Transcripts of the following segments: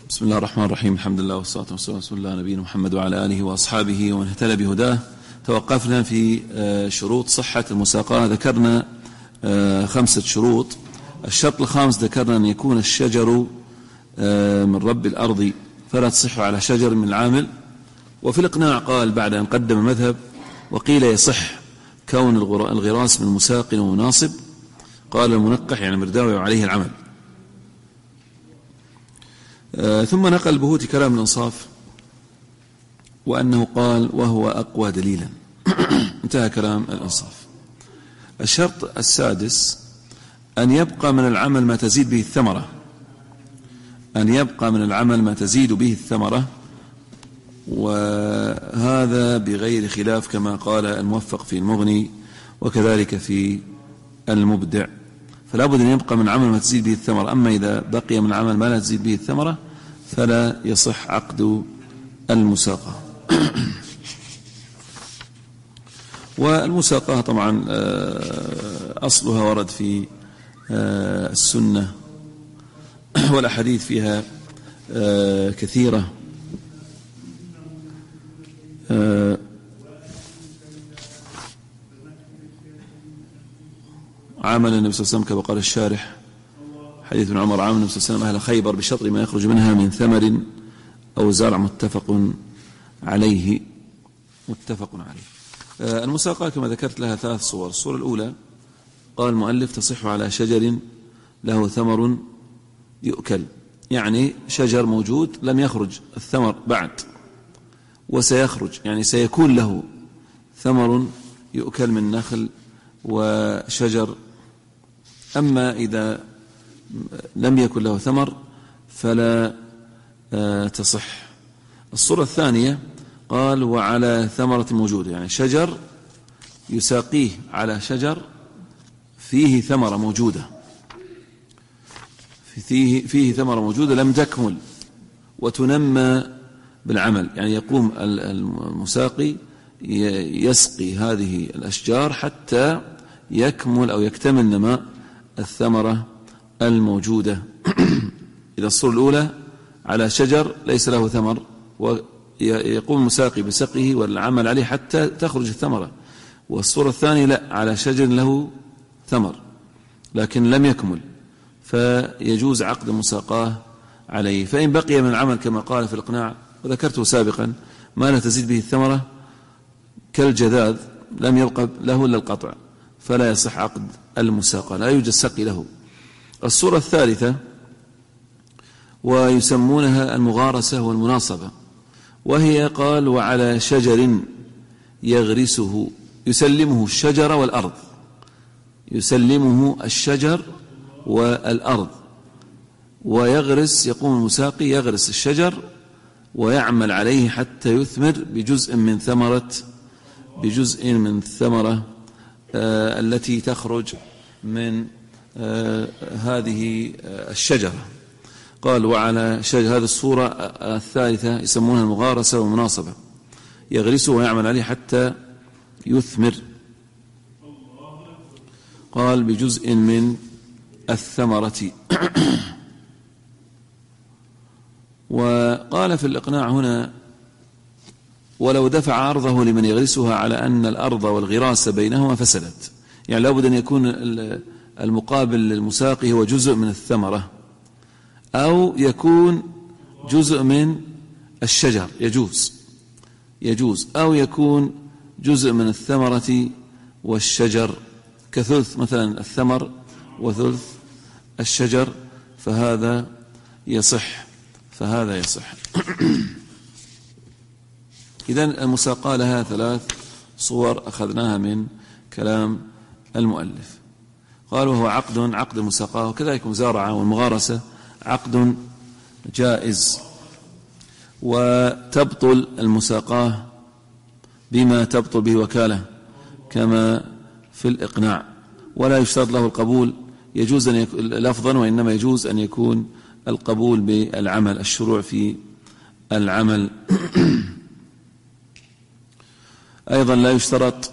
بسم الله الرحمن الرحيم. الحمد لله والصلاة والسلام على رسول الله نبينا محمد وعلى آله وأصحابه ومن اهتدى بهداه. توقفنا في شروط صحة المساقاة، ذكرنا 5 شروط. الشرط الخامس ذكرنا أن يكون الشجر من رب الأرض فلا تصح على شجر من العامل. وفي الإقناع قال بعد أن قدم المذهب وقيل يصح كون الغراس من مساق ومناصب، قال المنقح يعني مرداوي وعليه العمل. ثم نقل البهوتي كلام الإنصاف وأنه قال وهو أقوى دليلا. انتهى كلام الإنصاف. الشرط السادس أن يبقى من العمل ما تزيد به الثمرة، أن يبقى من العمل ما تزيد به الثمرة، وهذا بغير خلاف كما قال الموفق في المغني وكذلك في المبدع. فلا بد أن يبقى من العمل ما تزيد به الثمرة، أما إذا بقي من العمل ما لا تزيد به الثمرة فلا يصح عقد المساقة. والمساقة طبعا أصلها ورد في السنة والأحاديث فيها كثيرة. عامل النبي صلى الله عليه وسلم كما قال الشارح حديث ابن عمر، عامل النبي صلى الله عليه وسلم أهل خيبر بشطر ما يخرج منها من ثمر أو زرع متفق عليه. المساقة كما ذكرت لها 3 صور. الصورة الأولى قال المؤلف تصح على شجر له ثمر يؤكل، يعني شجر موجود لم يخرج الثمر بعد وسيخرج، يعني سيكون له ثمر يؤكل من نخل وشجر. أما إذا لم يكن له ثمر فلا تصح. الصورة الثانية قال وعلى ثمرة موجودة، يعني شجر يساقيه على شجر فيه ثمرة موجودة، فيه ثمرة موجودة لم تكمل وتنمى بالعمل، يعني يقوم المساقي يسقي هذه الأشجار حتى يكمل أو يكتمل نماء الثمرة الموجودة. إذا الصورة الأولى على شجر ليس له ثمر ويقوم المساقي بسقيه والعمل عليه حتى تخرج الثمرة، والصورة الثانية لا، على شجر له ثمر لكن لم يكمل، فيجوز عقد المساقاه عليه. فإن بقي من العمل كما قال في الإقناع وذكرته سابقا ما لا تزيد به الثمرة كالجذاذ لم يبقى له إلا القطع فلا يصح عقد المساقاه، لا يوجد سقي له. الصورة الثالثة ويسمونها المغارسة والمناصبة، وهي قال وعلى شجر يغرسه، يسلمه الشجر والأرض، يسلمه الشجر والأرض ويغرس، يقوم المساقي يغرس الشجر ويعمل عليه حتى يثمر بجزء من الثمرة التي تخرج من هذه الشجرة. قال وعلى شجر، هذه الصورة الثالثة يسمونها المغارسة والمناصبة، يغرسه ويعمل عليه حتى يثمر. قال بجزء من الثمرة. وقال في الإقناع هنا ولو دفع عرضه لمن يغرسها على أن الأرض والغراس بينهما فسدت، يعني لابد أن يكون المقابل للمساقي هو جزء من الثمرة أو يكون جزء من الشجر، يجوز أو يكون جزء من الثمرة والشجر كثلث مثلا الثمر وثلث الشجر، فهذا يصح. إذن المساقاة لها 3 صور أخذناها من كلام المؤلف. قال وهو عقد المساقاة، وكذلك المزارعة والمغارسة عقد جائز، وتبطل المساقاة بما تبطل به وكالة كما في الإقناع، ولا يشترط له القبول، يجوز أن يكون لفظا وإنما يجوز أن يكون القبول بالعمل، الشروع في العمل. أيضا لا يشترط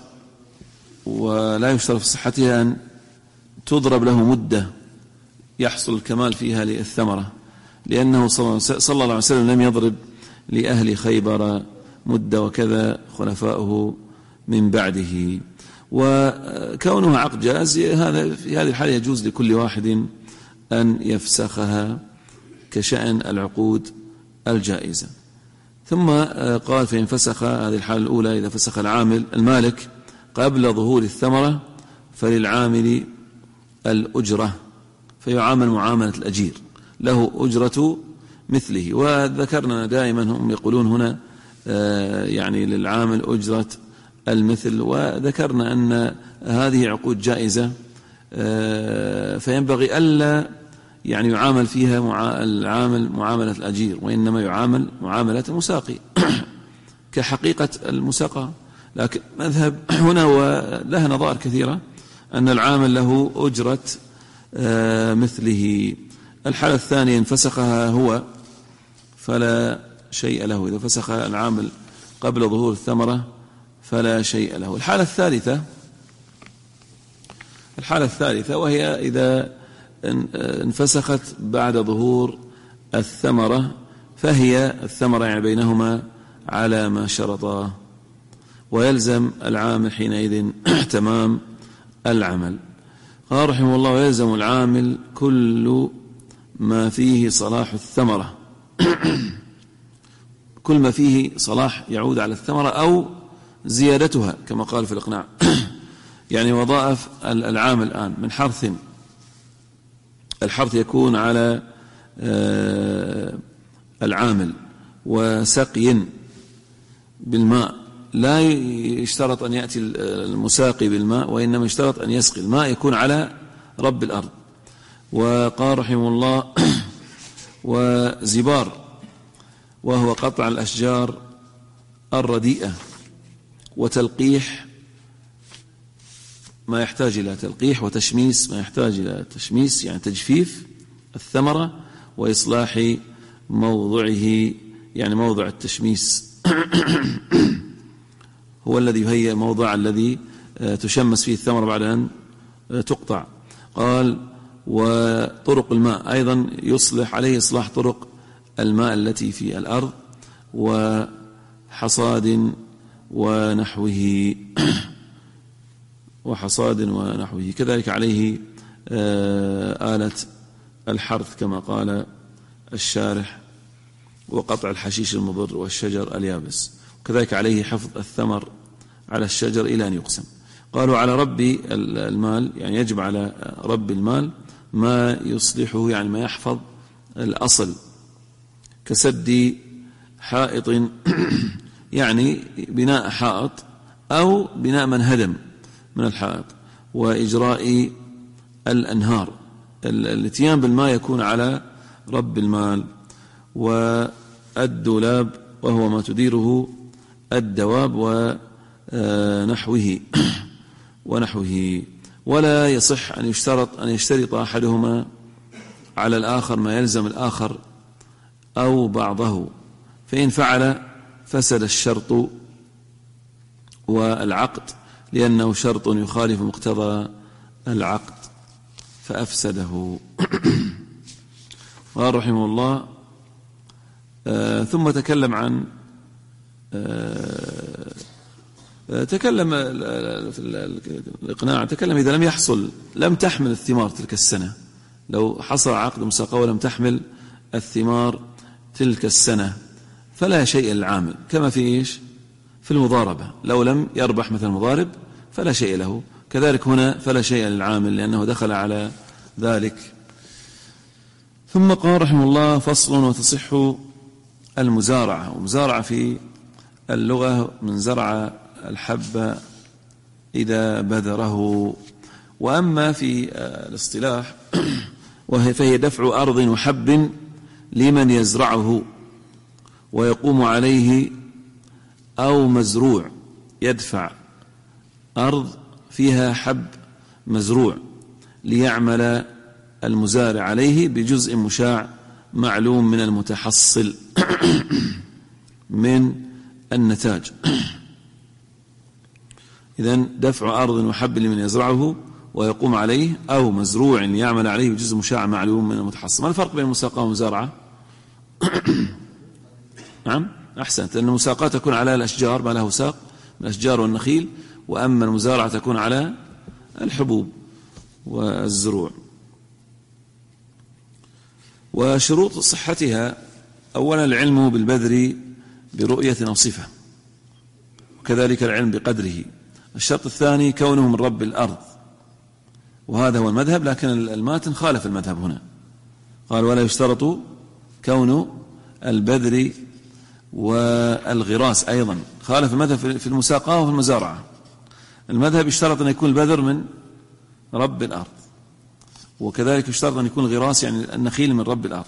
في صحتها أن تضرب له مدة يحصل الكمال فيها للثمرة، لأنه صلى الله عليه وسلم لم يضرب لأهل خيبر مد وكذا خلفاؤه من بعده. وكونه عقد جائز هذا في هذه الحالة يجوز لكل واحد أن يفسخها كشأن العقود الجائزة. ثم قال فإن فسخ، هذه الحالة الأولى إذا فسخ العامل المالك قبل ظهور الثمرة فللعامل الأجرة، فيعامل معاملة الأجير، له أجرة مثله. وذكرنا دائما هم يقولون هنا يعني للعامل أجرة المثل، وذكرنا أن هذه عقود جائزة فينبغي ألا يعني يعامل فيها العامل معاملة الأجير، وإنما يعامل معاملة المساقي كحقيقة المساقى. لكن مذهب هنا ولها نظائر كثيرة أن العامل له أجرة مثله. الحالة الثانية إن فسخها هو فلا شيء له، إذا فسخ العامل قبل ظهور الثمرة فلا شيء له. الحالة الثالثة وهي إذا انفسخت بعد ظهور الثمرة، فهي الثمرة يعني بينهما على ما شرطا، ويلزم العامل حينئذ تمام العمل. قال رحمه الله: ويلزم العامل كل ما فيه صلاح الثمرة كل ما فيه صلاح يعود على الثمرة أو زيادتها كما قال في الإقناع. يعني وظائف العامل الآن من حرث، الحرث يكون على العامل، وسقي بالماء، لا يشترط أن يأتي المساقي بالماء، وإنما يشترط أن يسقي، الماء يكون على رب الأرض. وقال رحمه الله: وزبار، وهو قطع الأشجار الرديئة، وتلقيح ما يحتاج إلى تلقيح، وتشميس ما يحتاج إلى تشميس يعني تجفيف الثمرة، وإصلاح موضعه يعني موضع التشميس هو الذي يهيئ موضع الذي تشمس فيه الثمرة بعد أن تقطع. قال: وطرق الماء أيضا يصلح عليه إصلاح طرق الماء التي في الأرض، وحصاد ونحوه كذلك عليه آلة الحرث كما قال الشارح، وقطع الحشيش المضر والشجر اليابس، وكذلك عليه حفظ الثمر على الشجر إلى أن يقسم. قالوا على رب المال يعني يجب على رب المال ما يصلحه يعني ما يحفظ الأصل، كسد حائط يعني بناء حائط أو بناء من هدم من الحائط، وإجراء الأنهار. الاتيان بالماء يكون على رب المال. والدولاب وهو ما تديره الدواب ونحوه. ولا يصح أن يشترط أحدهما على الآخر ما يلزم الآخر أو بعضه، فإن فعل فسد الشرط والعقد، لأنه شرط يخالف مقتضى العقد فأفسده. قال رحمه الله: ثم تكلم عن تكلم في الإقناع، تكلم إذا لم تحمل الثمار تلك السنة، لو حصل عقد مساقة ولم تحمل الثمار تلك السنة فلا شيء للعامل، كما في في المضاربة، لو لم يربح مثل المضارب فلا شيء له، كذلك هنا فلا شيء للعامل لأنه دخل على ذلك. ثم قال رحمه الله: فصل. وتصح المزارعة، ومزارعة في اللغة من زرع الحب إذا بذره. وأما في الاصطلاح فهي دفع أرض وحب لمن يزرعه ويقوم عليه، أو مزروع، يدفع أرض فيها حب مزروع ليعمل المزارع عليه بجزء مشاع معلوم من المتحصل من النتاج. إذن دفع أرض وحب لمن يزرعه ويقوم عليه، أو مزروع ليعمل عليه بجزء مشاع معلوم من المتحصل. ما الفرق بين المساقة والمزارعة؟ نعم أحسنت، لأن المساقات تكون على الأشجار ما له ساق من الأشجار والنخيل، وأما المزارعة تكون على الحبوب والزروع. وشروط صحتها: أولا العلم بالبذر برؤية أو صفة، وكذلك العلم بقدره. الشرط الثاني كونه من رب الأرض، وهذا هو المذهب، لكن الماتن خالف المذهب هنا، قال: ولا يشترط كون البذر والغراس. أيضا خالف المذهب في المساقاة وفي المزارعة. المذهب يشترط أن يكون البذر من رب الأرض، وكذلك يشترط أن يكون الغراس يعني النخيل من رب الأرض.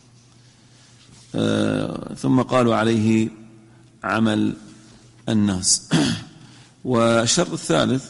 ثم قالوا عليه عمل الناس. والشرط الثالث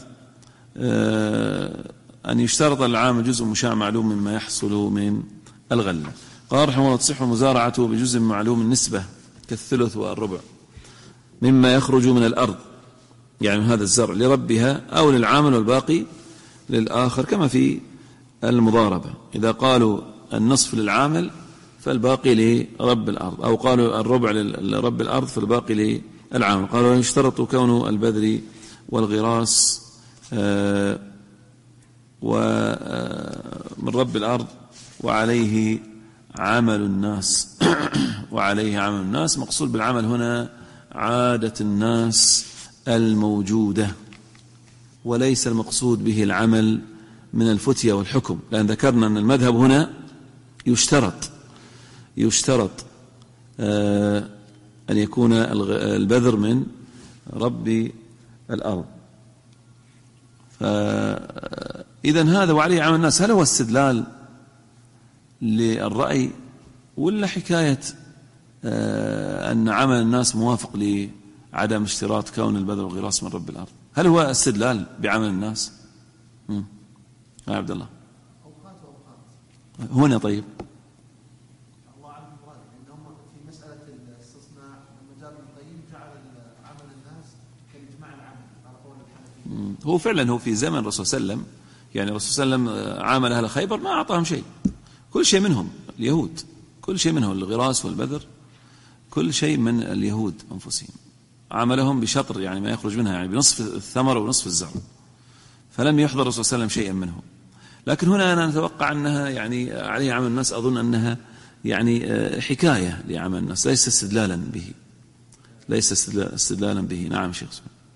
أن يشترط العام جزء مشاع معلوم مما يحصل من الغلة. قال رحمه الله: تصح المزارعة بجزء معلوم النسبة كالثلث والربع مما يخرج من الأرض، يعني من هذا الزرع، لربها أو للعامل والباقي للآخر، كما في المضاربة إذا قالوا النصف للعامل فالباقي لرب الأرض، أو قالوا الربع لرب الأرض فالباقي للعامل. قالوا يشترط كون البذر والغراس ومن رب الأرض وعليه عمل الناس. وعليه عمل الناس، مقصود بالعمل هنا عادة الناس الموجودة، وليس المقصود به العمل من الفتية والحكم، لأن ذكرنا أن المذهب هنا يشترط أن يكون البذر من رب الأرض. فإذن هذا وعليه عمل الناس، هل هو استدلال للرأي ولا حكاية أن عمل الناس موافق لعدم اشتراط كون البذر والغراس من رب الأرض؟ هل هو استدلال بعمل الناس؟ يا عبد الله هنا. طيب الله عنه مراد انهم في مساله الاستصناع المجال القيم جعل عمل الناس كالاجماع العام على قول الحنفيه. هو فعلا هو في زمن الرسول صلى الله عليه وسلم، يعني الرسول صلى الله عليه وسلم عامل أهل خيبر ما أعطاهم شيء، كل شيء منهم اليهود، كل شيء منهم الغراس والبذر، كل شيء من اليهود أنفسهم، عملهم بشطر يعني ما يخرج منها، يعني بنصف الثمر ونصف الزرع، فلم يحضر الرسول صلى الله عليه وسلم شيئا منه. لكن هنا أنا أتوقع أنها يعني عليه عمل الناس، أظن أنها يعني حكاية لعمل الناس، ليس استدلالا به، ليس استدلالا به. نعم شيخ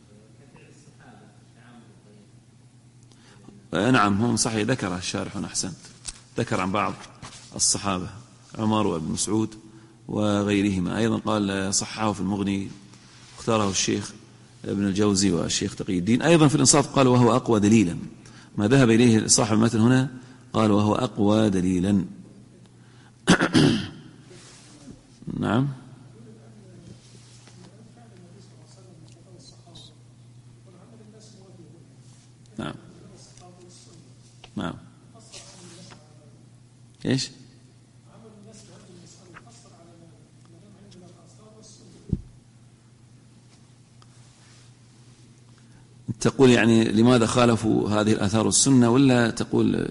نعم هم صحيح، ذكر الشارح أحسنت، ذكر عن بعض الصحابة عمر وابن مسعود وغيرهما. أيضا قال صححه في المغني، اختاره الشيخ ابن الجوزي والشيخ تقي الدين. أيضا في الإنصاف قال وهو أقوى دليلا، ما ذهب إليه صاحب المتن هنا قال وهو أقوى دليلا. نعم نعم نعم. إيش؟ تقول يعني لماذا خالفوا هذه الآثار والسنة، ولا تقول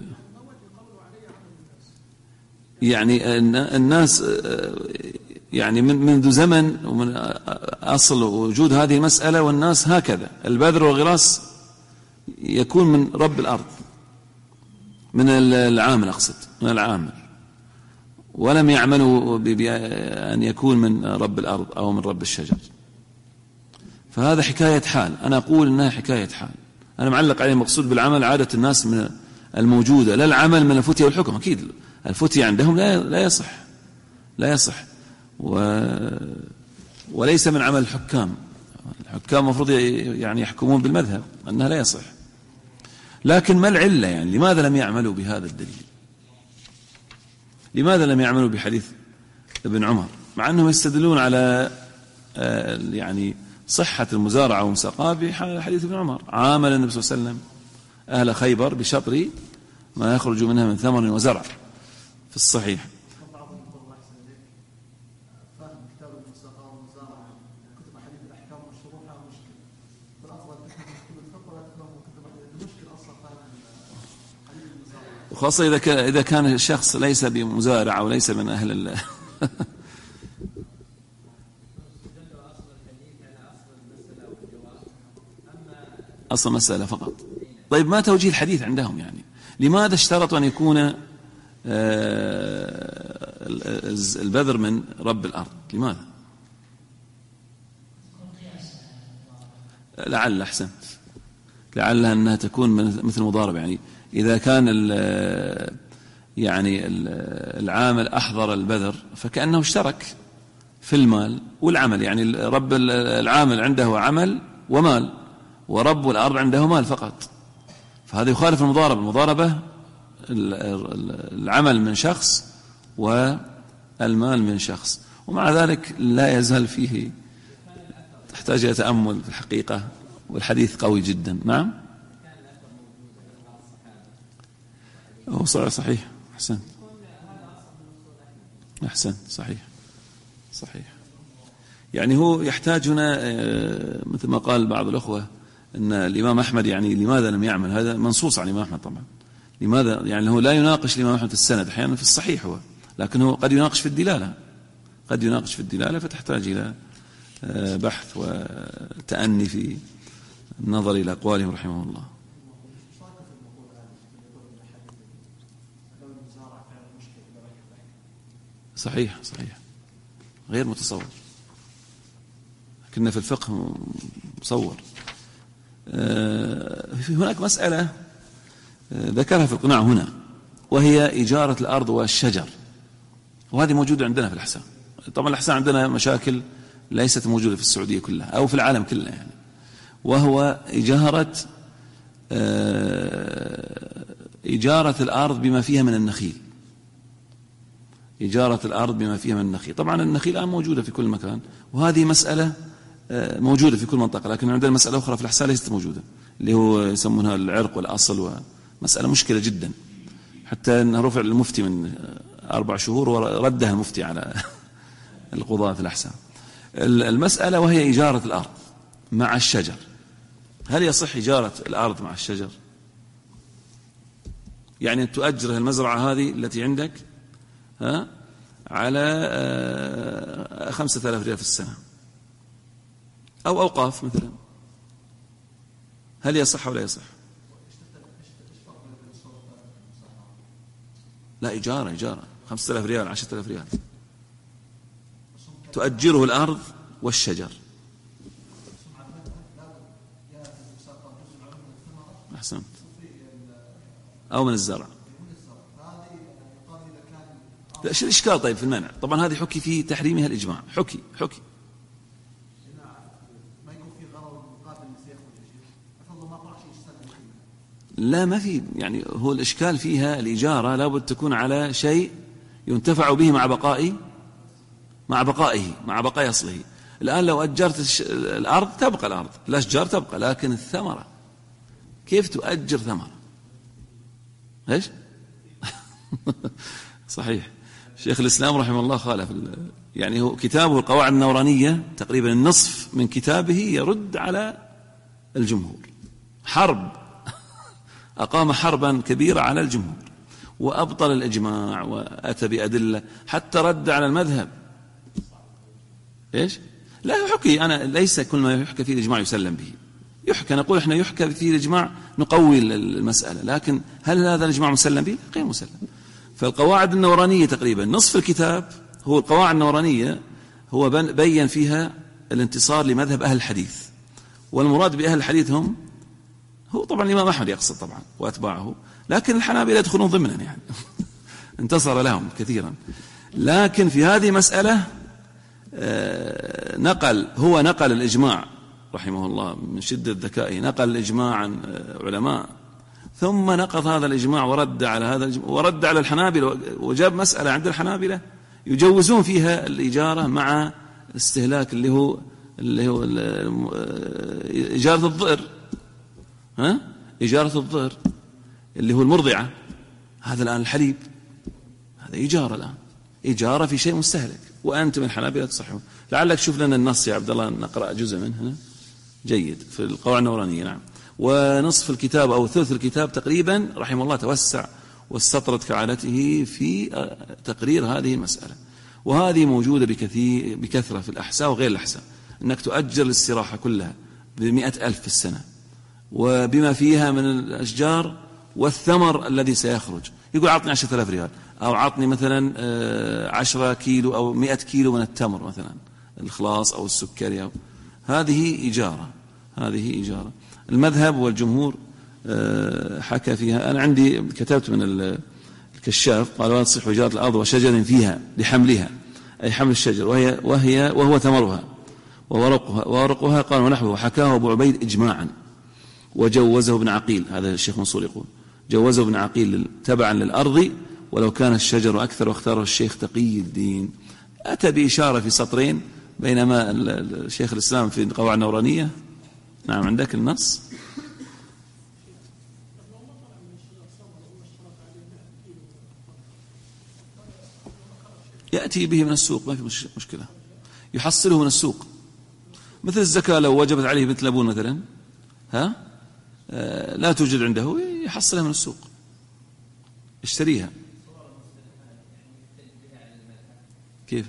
يعني الناس يعني منذ زمن ومن أصل وجود هذه المسألة والناس هكذا، البذر والغراس يكون من رب الأرض، من العامل، أقصد من العامل، ولم يعملوا بأن يكون من رب الأرض أو من رب الشجر. فهذا حكاية حال، أنا أقول إنها حكاية حال، أنا معلق عليه مقصود بالعمل عادة الناس من الموجودة، لا العمل من الفتية والحكم. أكيد الفتية عندهم لا يصح وليس من عمل الحكام. الحكام المفروض يعني يحكمون بالمذهب أنها لا يصح. لكن ما العلة؟ يعني لماذا لم يعملوا بهذا الدليل؟ لماذا لم يعملوا بحديث ابن عمر، مع أنهم يستدلون على يعني صحة المزارعة ومساقاة بحديث ابن عمر؟ عامل النبي صلى الله عليه وسلم أهل خيبر بشطر ما يخرج منها من ثمر وزرع في الصحيح. وخاصة إذا كان الشخص ليس بمزارع أو ليس من أهل أصل مسألة فقط. طيب ما توجيه الحديث عندهم يعني؟ لماذا اشترطوا أن يكون البذر من رب الأرض؟ لماذا؟ لعل أحسنت، لعل أنها تكون مثل مضاربة، يعني إذا كان يعني العامل أحضر البذر فكأنه اشترك في المال والعمل، يعني رب العامل عنده عمل ومال، ورب الأرض عنده مال فقط، فهذا يخالف المضاربة. المضاربة العمل من شخص والمال من شخص، ومع ذلك لا يزال فيه تحتاج إلى تأمل في الحقيقة، والحديث قوي جدا. نعم هو صحيح. أحسن صحيح. يعني هو يحتاج هنا مثل ما قال بعض الأخوة أن الإمام أحمد يعني لماذا لم يعمل، هذا منصوص عن الإمام أحمد طبعا. لماذا يعني هو لا يناقش الإمام أحمد في السند، أحيانا في الصحيح هو، لكن هو قد يناقش في الدلالة، فتحتاج إلى بحث وتأني في النظر إلى أقوالهم رحمه الله. صحيح غير متصور، لكن في الفقه مصور. هناك مسألة ذكرها في القناع هنا، وهي إجارة الأرض والشجر، وهذه موجودة عندنا في الأحساء. طبعا الأحساء عندنا مشاكل ليست موجودة في السعودية كلها أو في العالم كله يعني، وهو إجارة الأرض بما فيها من النخيل. طبعا النخيل الآن موجودة في كل مكان، وهذه مسألة موجودة في كل منطقة، لكن عندنا مسألة أخرى في الأحساء ليست موجودة، اللي هو يسمونها العرق والأصل، ومسألة مشكلة جدا، حتى أنه رفع المفتي من 4 شهور وردها المفتي على القضاة في الأحساء. المسألة وهي إجارة الأرض مع الشجر. هل يصح إجارة الأرض مع الشجر؟ يعني تؤجر المزرعة هذه التي عندك على 5000 ريال في السنة، أو أوقاف مثلا، هل يصح ولا يصح؟ لا، إجارة 5000 ريال 10000 ريال، تؤجره الأرض والشجر. أحسنت. أو من الزرع. لا، شو الإشكال طيب في المنع؟ طبعا هذه حكي في تحريمها الإجماع، حكي لا، ما في، يعني هو الإشكال فيها الإجارة لابد تكون على شيء ينتفع به مع بقاء أصله. الآن لو أجرت الأرض تبقى الأرض، الأشجار تبقى، لكن الثمرة كيف تؤجر ثمرة؟ إيش؟ صحيح. شيخ الإسلام رحمه الله خالف، يعني هو كتابه القواعد النورانية تقريبا النصف من كتابه يرد على الجمهور، أقام حربا كبيرة على الجمهور، وأبطل الإجماع وأتى بأدلة، حتى رد على المذهب. إيش؟ لا يحكي، أنا ليس كل ما يحكى فيه الإجماع يسلم به، يحكى، نقول إحنا يحكى فيه الإجماع نقوي المسألة، لكن هل هذا الإجماع مسلم به؟ غير مسلم. فالقواعد النورانية تقريبا نصف الكتاب هو القواعد النورانية، هو بين فيها الانتصار لمذهب أهل الحديث، والمراد بأهل الحديث هو طبعا الإمام أحمد يقصد طبعا وأتباعه، لكن الحنابلة يدخلون ضمنا يعني انتصر لهم كثيرا. لكن في هذه مسألة نقل الإجماع رحمه الله من شدة ذكائه، نقل الإجماع عن علماء، ثم نقض هذا الإجماع ورد على هذا الإجماع ورد على الحنابلة، وجاب مسألة عند الحنابلة يجوزون فيها الإجارة مع استهلاك اللي هو إجارة الضئر، إجارة الضئر اللي هو المرضعة، هذا الآن الحليب، هذا إجارة، الآن إجارة في شيء مستهلك، وأنت من الحنابلة تصحون. لعلك شوف لنا النص يا عبد الله، نقرأ جزء منه هنا. جيد، في القواعد النورانية. نعم. ونصف الكتاب أو ثلث الكتاب تقريبا رحمه الله توسع واستطرد كعادته في تقرير هذه المسألة، وهذه موجودة بكثرة في الأحساء وغير الأحساء، أنك تؤجر الاستراحة كلها ب100,000 في السنة، وبما فيها من الأشجار والثمر الذي سيخرج، يقول أعطني 10,000 ريال، أو أعطني مثلا 10 كيلو أو 100 كيلو من التمر مثلا، الخلاص أو السكري، أو هذه إجارة، هذه إجارة. المذهب والجمهور حكى فيها. أنا عندي كتبت من الكشاف قال ولا تصح إجارة الأرض وشجر فيها لحملها، أي حمل الشجر، وهو ثمرها وورقها قال ونحوه، وحكاه أبو عبيد إجماعا، وجوزه ابن عقيل، هذا الشيخ منصور يقول جوزه ابن عقيل تبعا للأرض ولو كان الشجر أكثر، واختاره الشيخ تقي الدين. أتى بإشارة في سطرين، بينما الشيخ الإسلام في القواعد النورانية. نعم عندك النص. يأتي به من السوق، ما في مشكلة، يحصله من السوق، مثل الزكاة لو وجبت عليه بنت لبون مثلا، لا توجد عنده، يحصلها من السوق، يشتريها. كيف؟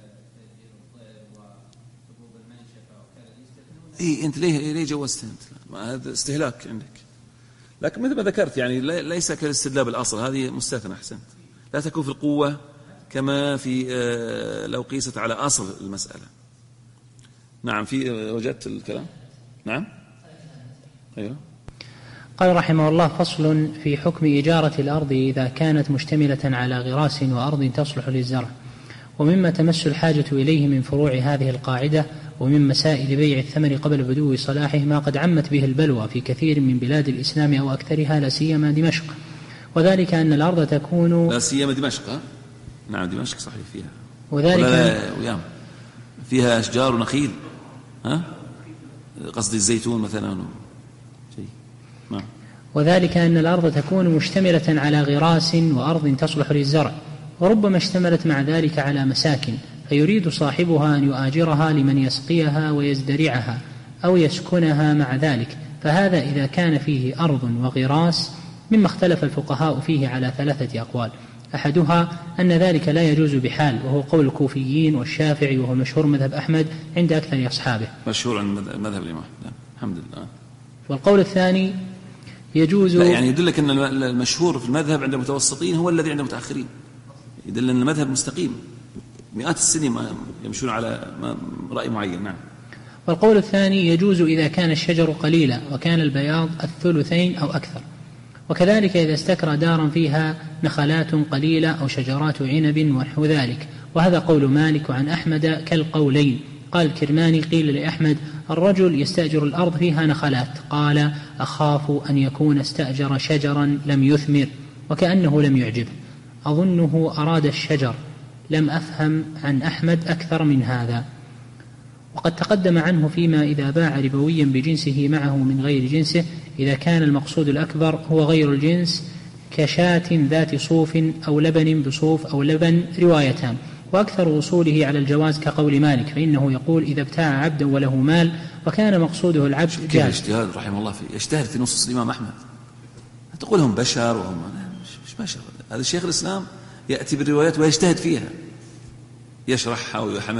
أنت ليه جوزتها أنت؟ هذا استهلاك عندك، لكن مثل ما ذكرت يعني ليس كالاستدلال بالأصل، هذه مستثنى. أحسنت، لا تكون في القوة كما في لو قيست على أصل المسألة. نعم، في وجدت الكلام. نعم، أيوه. قال رحمه الله: فصل في حكم إجارة الأرض إذا كانت مشتملة على غراس وأرض تصلح للزرع. ومما تمس الحاجة إليه من فروع هذه القاعدة ومن مسائل بيع الثمر قبل بدو صلاحه ما قد عمت به البلوى في كثير من بلاد الإسلام أو أكثرها، لا سيما دمشق، وذلك أن الأرض تكون لا سيما دمشق. نعم دمشق صحيح فيها، وذلك فيها أشجار ونخيل، قصدي الزيتون مثلا شيء. وذلك أن الأرض تكون مشتملة على غراس وأرض تصلح للزرع، وربما اشتملت مع ذلك على مساكن، فيريد صاحبها أن يؤاجرها لمن يسقيها ويزدرعها أو يسكنها مع ذلك، فهذا إذا كان فيه أرض وغراس، مما اختلف الفقهاء فيه على 3 أقوال. أحدها أن ذلك لا يجوز بحال، وهو قول الكوفيين والشافعي، وهو مشهور مذهب أحمد عند أكثر أصحابه، مشهور عن مذهب الإمام. الحمد لله. والقول الثاني يجوز، يعني يدلك أن المشهور في المذهب عند المتوسطين هو الذي عند المتأخرين، يدل أن المذهب مستقيم، مئات السنين يمشون على رأي معين. نعم. والقول الثاني يجوز إذا كان الشجر قليلا وكان البياض 2/3 أو أكثر، وكذلك إذا استكرى دارا فيها نخلات قليلة أو شجرات عنب ونحو ذلك، وهذا قول مالك عن أحمد كالقولين. قال الكرماني: قيل لأحمد: الرجل يستأجر الأرض فيها نخلات، قال: أخاف أن يكون استأجر شجرا لم يثمر وكأنه لم يعجبه، أظنه أراد الشجر، لم أفهم عن أحمد أكثر من هذا. وقد تقدم عنه فيما إذا باع ربويا بجنسه معه من غير جنسه، إذا كان المقصود الأكبر هو غير الجنس، كشاة ذات صوف أو لبن بصوف أو لبن، روايتان، وأكثر وصوله على الجواز كقول مالك، فإنه يقول إذا ابتاع عبدا وله مال وكان مقصوده العبد جاز. اجتهاد رحمه الله فيه، يجتهد في نصوص الإمام أحمد، تقول هم بشر وهم مش بشر. هذا الشيخ الإسلام يأتي بالروايات ويجتهد فيها، يشرحها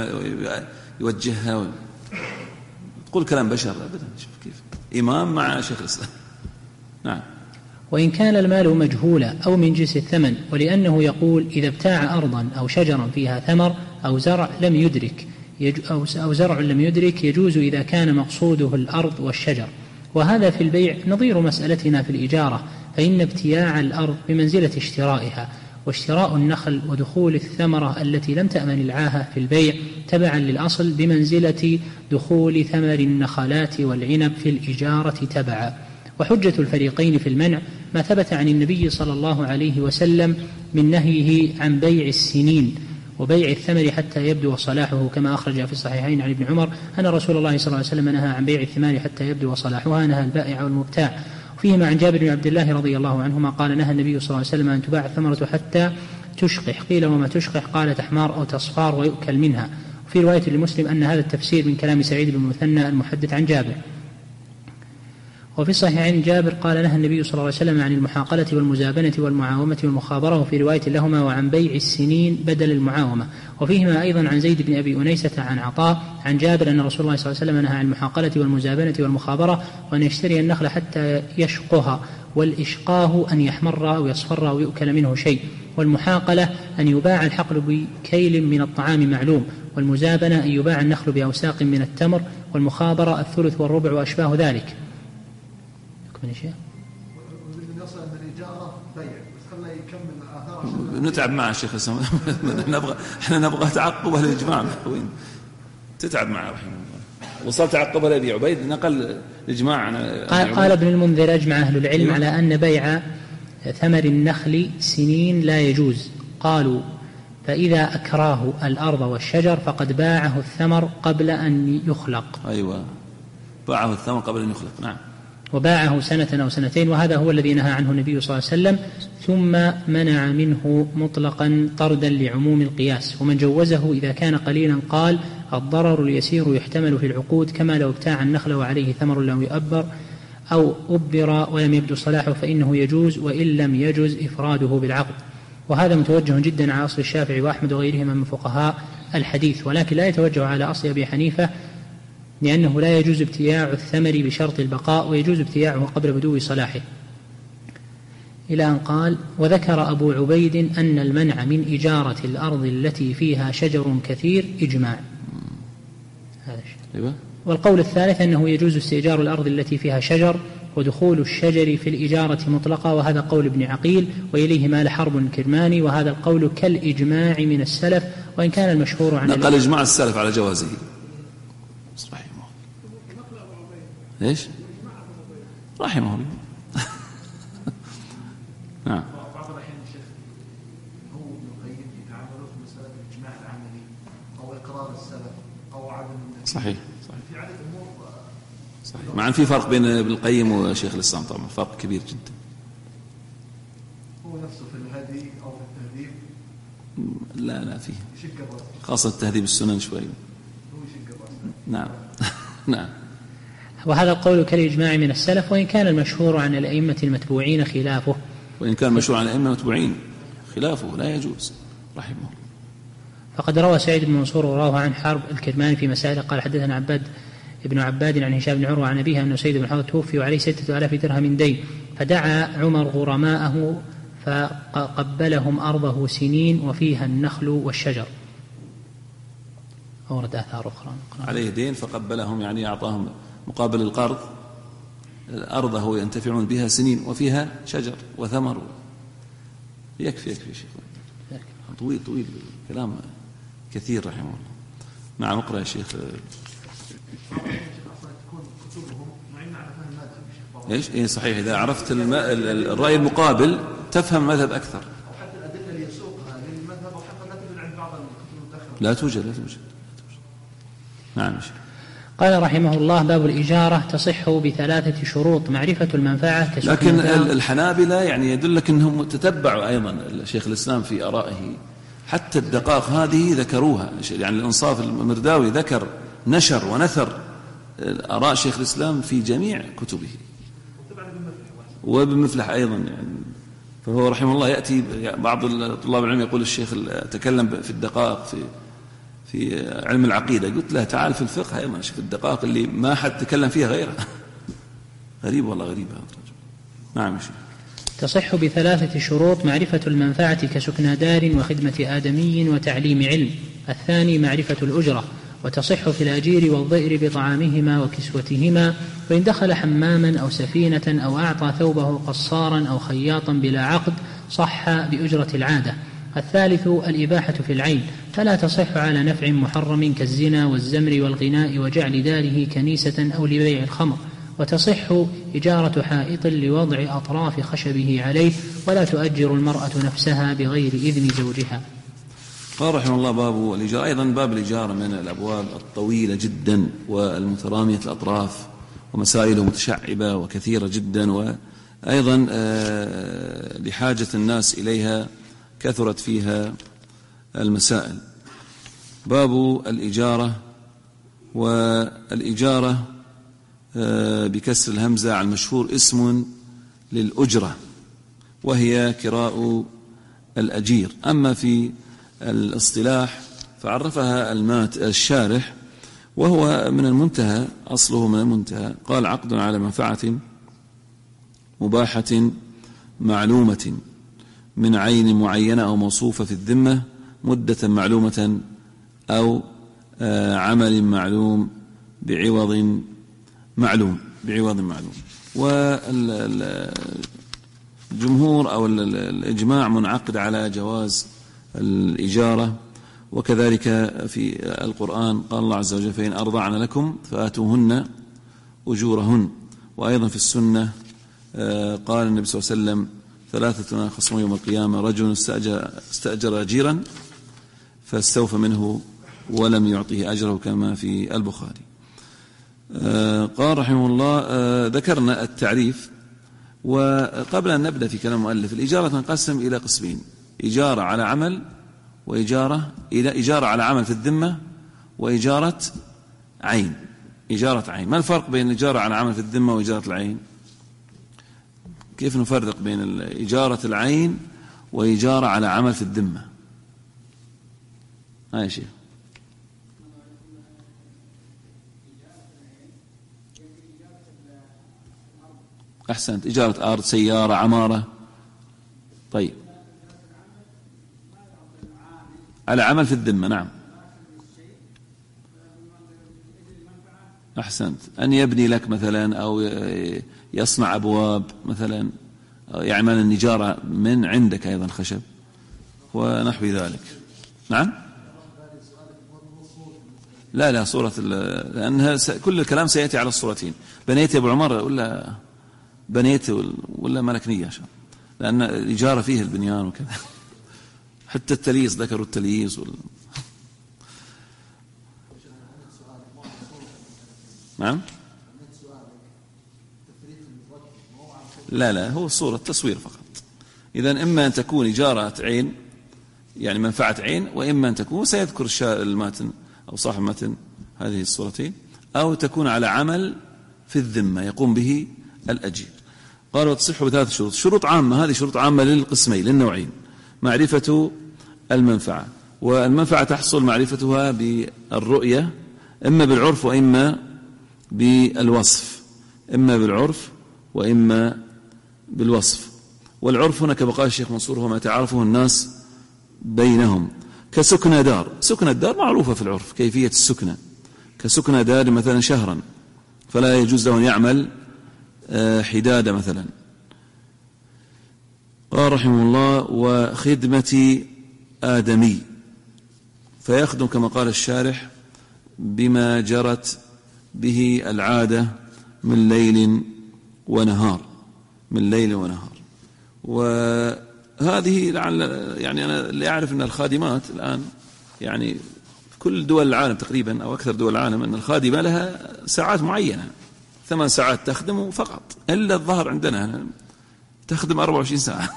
ويوجهها تقول كلام بشر أبدا. شوف كيف إمام مع شيخ الإسلام. نعم. وإن كان المال مجهولا أو من جنس الثمن، ولأنه يقول إذا ابتاع أرضا أو شجرا فيها ثمر أو زرع لم يدرك أو زرع لم يدرك، يجوز إذا كان مقصوده الأرض والشجر. وهذا في البيع نظير مسألتنا في الإجارة، فإن ابتياع الأرض بمنزلة اشترائها، واشتراء النخل ودخول الثمرة التي لم تأمن العاهة في البيع تبعا للأصل بمنزلة دخول ثمر النخلات والعنب في الإجارة تبعا. وحجة الفريقين في المنع ما ثبت عن النبي صلى الله عليه وسلم من نهيه عن بيع السنين وبيع الثمر حتى يبدو صلاحه، كما أخرج في الصحيحين عن ابن عمر أن رسول الله صلى الله عليه وسلم نهى عن بيع الثمار حتى يبدو صلاحها، نهى البائع والمبتاع. فيهما عن جابر بن عبد الله رضي الله عنهما قال: نهى النبي صلى الله عليه وسلم أن تباع الثمرة حتى تشقح. قيل: وما تشقح؟ قال: تحمار أو تصفار ويؤكل منها. وفي رواية لمسلم أن هذا التفسير من كلام سعيد بن المثنى المحدث عن جابر. وفي الصحيحين جابر قال نهى النبي صلى الله عليه وسلم عن المحاقلة والمزابنة والمعاومة والمخابرة، وفي رواية لهما وعن بيع السنين بدل المعاومة. وفيهما أيضا عن زيد بن أبي أنيسة عن عطاء عن جابر أن رسول الله صلى الله عليه وسلم نهى عن المحاقلة والمزابنة والمخابرة، وأن يشتري النخل حتى يشقها، والإشقاه أن يحمر أو يصفر أو يؤكل منه شيء، والمحاقلة أن يباع الحقل بكيل من الطعام معلوم، والمزابنة أن يباع النخل بأوساق من التمر، والمخابرة الثلث والربع وأشباه ذلك. نتعب مع الشيخ احنا نبغى تعقب اهل الاجماع. وين تتعب معه رحمه الله؟ وصلت تعقب ابي عبيد نقل الاجماع. قال ابن المنذر اجمع اهل العلم على ان بيع ثمر النخل سنين لا يجوز. قالوا فاذا اكراه الارض والشجر فقد باعه الثمر قبل ان يخلق. ايوه، باعه الثمر قبل ان يخلق. نعم. وباعه سنة أو سنتين، وهذا هو الذي نهى عنه النبي صلى الله عليه وسلم، ثم منع منه مطلقا طردا لعموم القياس. ومن جوزه إذا كان قليلا قال الضرر اليسير يحتمل في العقود، كما لو ابتاع النخل وعليه ثمر لم يؤبر أو أبر ولم يبدو صلاحه فإنه يجوز، وإن لم يجوز إفراده بالعقد. وهذا متوجه جدا على أصل الشافعي وأحمد وغيرهما من فقهاء الحديث، ولكن لا يتوجه على أصل أبي حنيفة، لأنه لا يجوز ابتياع الثمر بشرط البقاء، ويجوز ابتياعه قبل بدو صلاحه. إلى أن قال وذكر أبو عبيد أن المنع من إجارة الأرض التي فيها شجر كثير إجماع. هذا الشيء. والقول الثالث أنه يجوز استئجار الأرض التي فيها شجر، ودخول الشجر في الإجارة مطلقة، وهذا قول ابن عقيل، وإليه مال حرب الكرماني، وهذا القول كالإجماع من السلف، وإن كان المشهور عن نقل إجماع السلف على جوازه. ليش؟ رحمه الله. نعم. بعض الأحيان الشيخ هو ابن القيم يتعاملون في مسألة الإجماع العملي أو إقرار السلف أو عدم النفي. صحيح. في عدة أمور. صحيح. مع أن في فرق بين ابن القيم وشيخ الإسلام، طبعا فرق كبير جدا. هو نفسه في الهدي أو في التهذيب. لا فيه. خاصة التهذيب السنن شوي. هو يشق الرأس. نعم. نعم. وهذا القول كالإجماع من السلف، وإن كان المشهور عن الأئمة المتبوعين خلافه. وإن كان المشهور عن الأئمة المتبوعين خلافه لا يجوز رحمه الله. فقد روى سعيد بن منصور وراه عن حرب الكرماني في مسائل قال حدثنا ابن عباد عن هشام بن عروة عن أبيه أنه سيد بن حوض توفي وعليه 6000 درهم دين، فدعا عمر غرماءه فقبلهم أرضه سنين وفيها النخل والشجر. أورد آثار أخرى. عليه دين فقبلهم، يعني أعطاهم مقابل القرض أرضه ينتفعون بها سنين وفيها شجر وثمر. يكفي شيخ. طويل كلام كثير رحمه الله. نعم اقرأ يا شيخ. ايش؟ ايه صحيح، إذا عرفت الرأي المقابل تفهم المذهب أكثر. أو حتى الأدلة اللي يسوقها للمذهب، أو حتى لا توجد عند بعض الكتب المتأخرة. لا توجد. نعم. قال رحمه الله باب الإجارة تصح ب3 شروط: معرفة المنفعة لكن الحنابلة يعني يدلك أنهم تتبعوا أيضا شيخ الإسلام في آرائه، حتى الدقائق هذه ذكروها. يعني الإنصاف المرداوي ذكر نشر ونثر آراء شيخ الإسلام في جميع كتبه، وابن مفلح أيضا. يعني فهو رحمه الله يأتي بعض طلاب العلم يقول الشيخ تكلم في الدقائق في علم العقيدة، قلت له تعال في الفقه أيضا شوف الدقائق اللي ما حد تكلم فيها غيره. غريب والله غريب هذا الرجل. نعم شيخ. تصح ب3 شروط: معرفة المنفعة كسكنى دار وخدمة آدمي وتعليم علم. الثاني معرفة الأجرة، وتصح في الأجير والضئر بطعامهما وكسوتهما، وإن دخل حماما أو سفينة أو أعطى ثوبه قصارا أو خياطا بلا عقد صح بأجرة العادة. الثالث الإباحة في العين، فلا تصح على نفع محرم كالزنا والزمر والغناء وجعل داره كنيسة أو لبيع الخمر. وتصح إجارة حائط لوضع أطراف خشبه عليه، ولا تؤجر المرأة نفسها بغير إذن زوجها. قال رحمه الله باب الإجارة. أيضا باب الإجارة من الأبواب الطويلة جدا والمترامية الأطراف، ومسائله متشعبة وكثيرة جدا، وأيضا لحاجة الناس إليها كثرت فيها المسائل. باب الإجارة. والإجارة بكسر الهمزة على المشهور اسم للأجرة، وهي كراء الأجير. أما في الاصطلاح فعرفها الشارح، وهو من المنتهى، أصله من المنتهى، قال: عقد على منفعة مباحة معلومة من عين معينة أو موصوفة في الذمة مدة معلومة أو عمل معلوم بعوض معلوم. والجمهور أو الإجماع منعقد على جواز الإجارة. وكذلك في القرآن قال الله عز وجل: فإن أرضعن لكم فآتوهن أجورهن. وأيضا في السنة قال النبي صلى الله عليه وسلم: ثلاثة خصموا يوم القيامة: رجل استأجر أجيرا فاستوفى منه ولم يعطيه أجره، كما في البخاري. قال رحمه الله: ذكرنا التعريف. وقبل أن نبدأ في كلام المؤلف، الإجارة تنقسم إلى قسمين: إجارة على عمل، وإجارة على عمل في الذمة، وإجارة عين. إجارة عين، ما الفرق بين الإجارة على عمل في الذمة وإجارة العين؟ كيف نفرق بين إجارة العين وإجارة على عمل في الذمة؟ هاي شيء. أحسنت، إجارة أرض، سيارة، عمارة. طيب، على عمل في الذمة، نعم. أحسنت، أن يبني لك مثلا، أو يصنع أبواب مثلا، أو يعمل النجارة من عندك أيضا خشب ونحو ذلك. نعم. لا صورة، لأنها كل الكلام سيأتي على الصورتين: بنيت يا أبو عمر ولا بنيت ولا ملك نية، لأن الإجارة فيه البنيان وكذا. حتى التلييس، ذكروا التلييس نعم. لا هو الصورة التصوير فقط. إذن إما أن تكون إجارة عين، يعني منفعة عين، وإما أن تكون، سيذكر الماتن أو صاحب الماتن هذه الصورتين، أو تكون على عمل في الذمة يقوم به الأجير. قالوا: وتصح بثلاث شروط. شروط عامة، هذه شروط عامة للقسمين، للنوعين: معرفة المنفعة، والمنفعة تحصل معرفتها بالرؤية، إما بالعرف وإما بالوصف، بالوصف. والعرف هنا كما قال الشيخ منصور هو ما تعرفه الناس بينهم، كسكنى دار. سكنى الدار معروفة في العرف كيفية السكنى، كسكنى دار مثلا شهرا، فلا يجوز له أن يعمل حدادة مثلا. قال رحمه الله: وخدمة آدمي، فيخدم كما قال الشارح بما جرت به العادة من ليل ونهار. وهذه لعل يعني أنا اللي أعرف أن الخادمات الآن يعني في كل دول العالم تقريبا أو أكثر دول العالم أن الخادمة لها ساعات معينة، 8 ساعات تخدم فقط، إلا الظهر عندنا تخدم 24 ساعة.